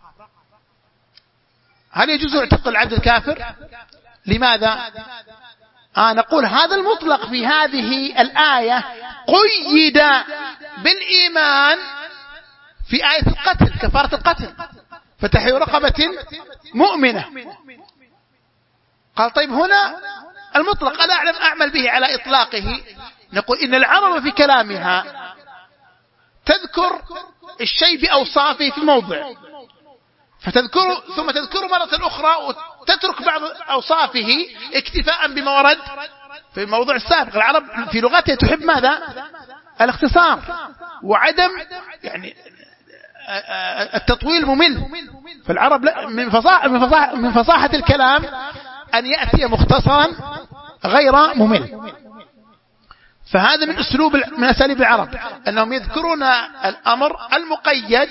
هل يجوز اعتق العبد الكافر؟ لماذا؟ آه نقول هذا المطلق في هذه الآية قيد بالإيمان في آية القتل كفارة القتل فتحرير رقبة مؤمنة. قال طيب هنا المطلق ألا أعلم أعمل به على إطلاقه؟ نقول إن العرب في كلامها تذكر الشيء بأوصافه في موضع، فتذكر ثم تذكر مرة أخرى وتترك بعض أوصافه اكتفاء بما ورد في الموضوع السابق. العرب في لغتها تحب ماذا؟ الاختصار وعدم يعني التطويل ممل. فالعرب من فصاحة, من فصاحة, من فصاحة الكلام أن يأتي مختصرا غير ممل. فهذا من أسلوب من أساليب العرب أنهم يذكرون الأمر المقيد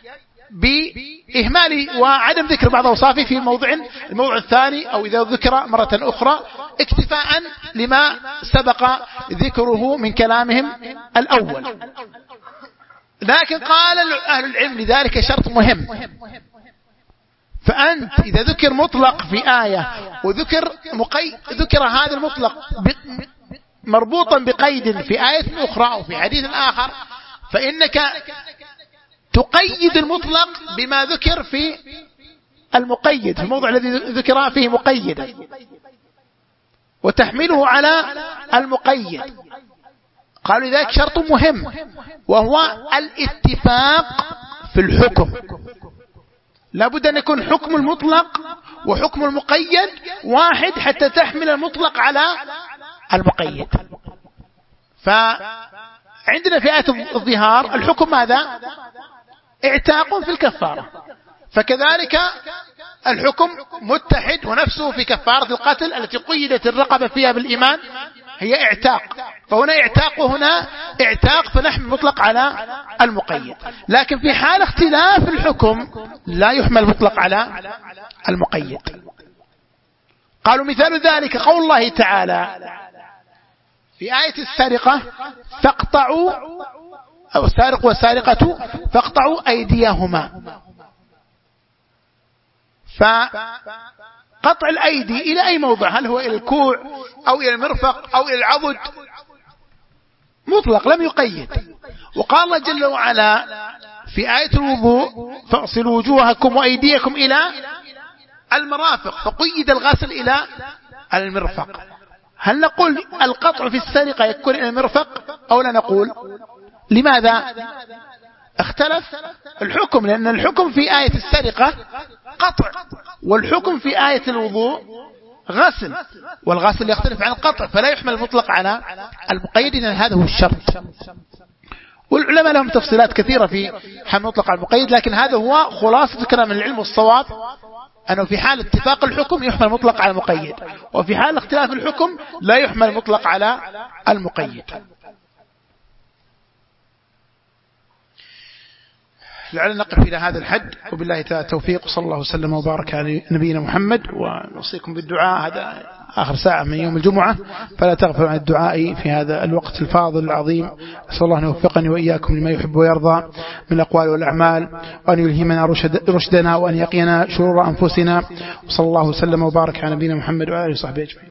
بإهمال وعدم ذكر بعض أوصافه في موضع الموضع الثاني، أو إذا ذكر مرة أخرى اكتفاء لما سبق ذكره من كلامهم الأول. لكن قال أهل العلم لذلك شرط مهم، فأنت إذا ذكر مطلق في آية وذكر مقيد ذكر هذا المطلق مربوطا بقيد في آية أخرى أو في حديث آخر، فإنك تقيد المطلق بما ذكر في المقيد في الموضع الذي ذكر فيه مقيدا، وتحمله على المقيد. قالوا ذلك شرط مهم، وهو الاتفاق في الحكم. لابد أن يكون حكم المطلق وحكم المقيد واحد حتى تحمل المطلق على المقيد. فعندنا في آية الظهار الحكم ماذا؟ اعتاق في الكفارة، فكذلك الحكم متحد ونفسه في كفارة القتل التي قيدت الرقبة فيها بالإيمان هي اعتاق، فهنا اعتاق وهنا اعتاق، فنحمل مطلق على المقيد. لكن في حال اختلاف الحكم لا يحمل مطلق على المقيد. قالوا مثال ذلك قول الله تعالى في آية السرقة فاقطعوا أو السارق والسارقة فاقطعوا أيديهما. فقطع الأيدي إلى أي موضع؟ هل هو إلى الكوع أو إلى المرفق أو إلى العضد؟ مطلق لم يقيد. وقال الله جل وعلا في آية الوضوء فاغسلوا وجوهكم وأيديكم إلى المرافق، فقيد الغسل إلى المرفق. هل نقول القطع في السرقة يكون إلى المرفق أو لا نقول؟ لماذا؟ اختلف الحكم، لأن الحكم في آية السرقة قطع، والحكم في آية الوضوء غسل، والغسل يختلف عن القطع، فلا يحمل المطلق على المقيد. إذن هذا هو الشرط. والعلماء لهم تفصيلات كثيرة في حمل مطلق على المقيد، لكن هذا هو خلاصة كلام العلم والصواب، أنه في حال اتفاق الحكم يحمل مطلق على المقيد، وفي حال اختلاف الحكم لا يحمل مطلق على المقيد. لعل نقف إلى هذا الحد، وبالله تعالى التوفيق، صلى الله وسلم وبارك على نبينا محمد. ونوصيكم بالدعاء، هذا آخر ساعة من يوم الجمعة، فلا تغفلوا عن الدعاء في هذا الوقت الفاضل العظيم. أسأل الله أن يوفقني وإياكم لما يحب ويرضى من الأقوال والأعمال، وأن يلهمنا رشد رشدنا، وأن يقينا شرور أنفسنا. وصلى الله وسلم وبارك على نبينا محمد وعلى آله وصحبه أجمعين.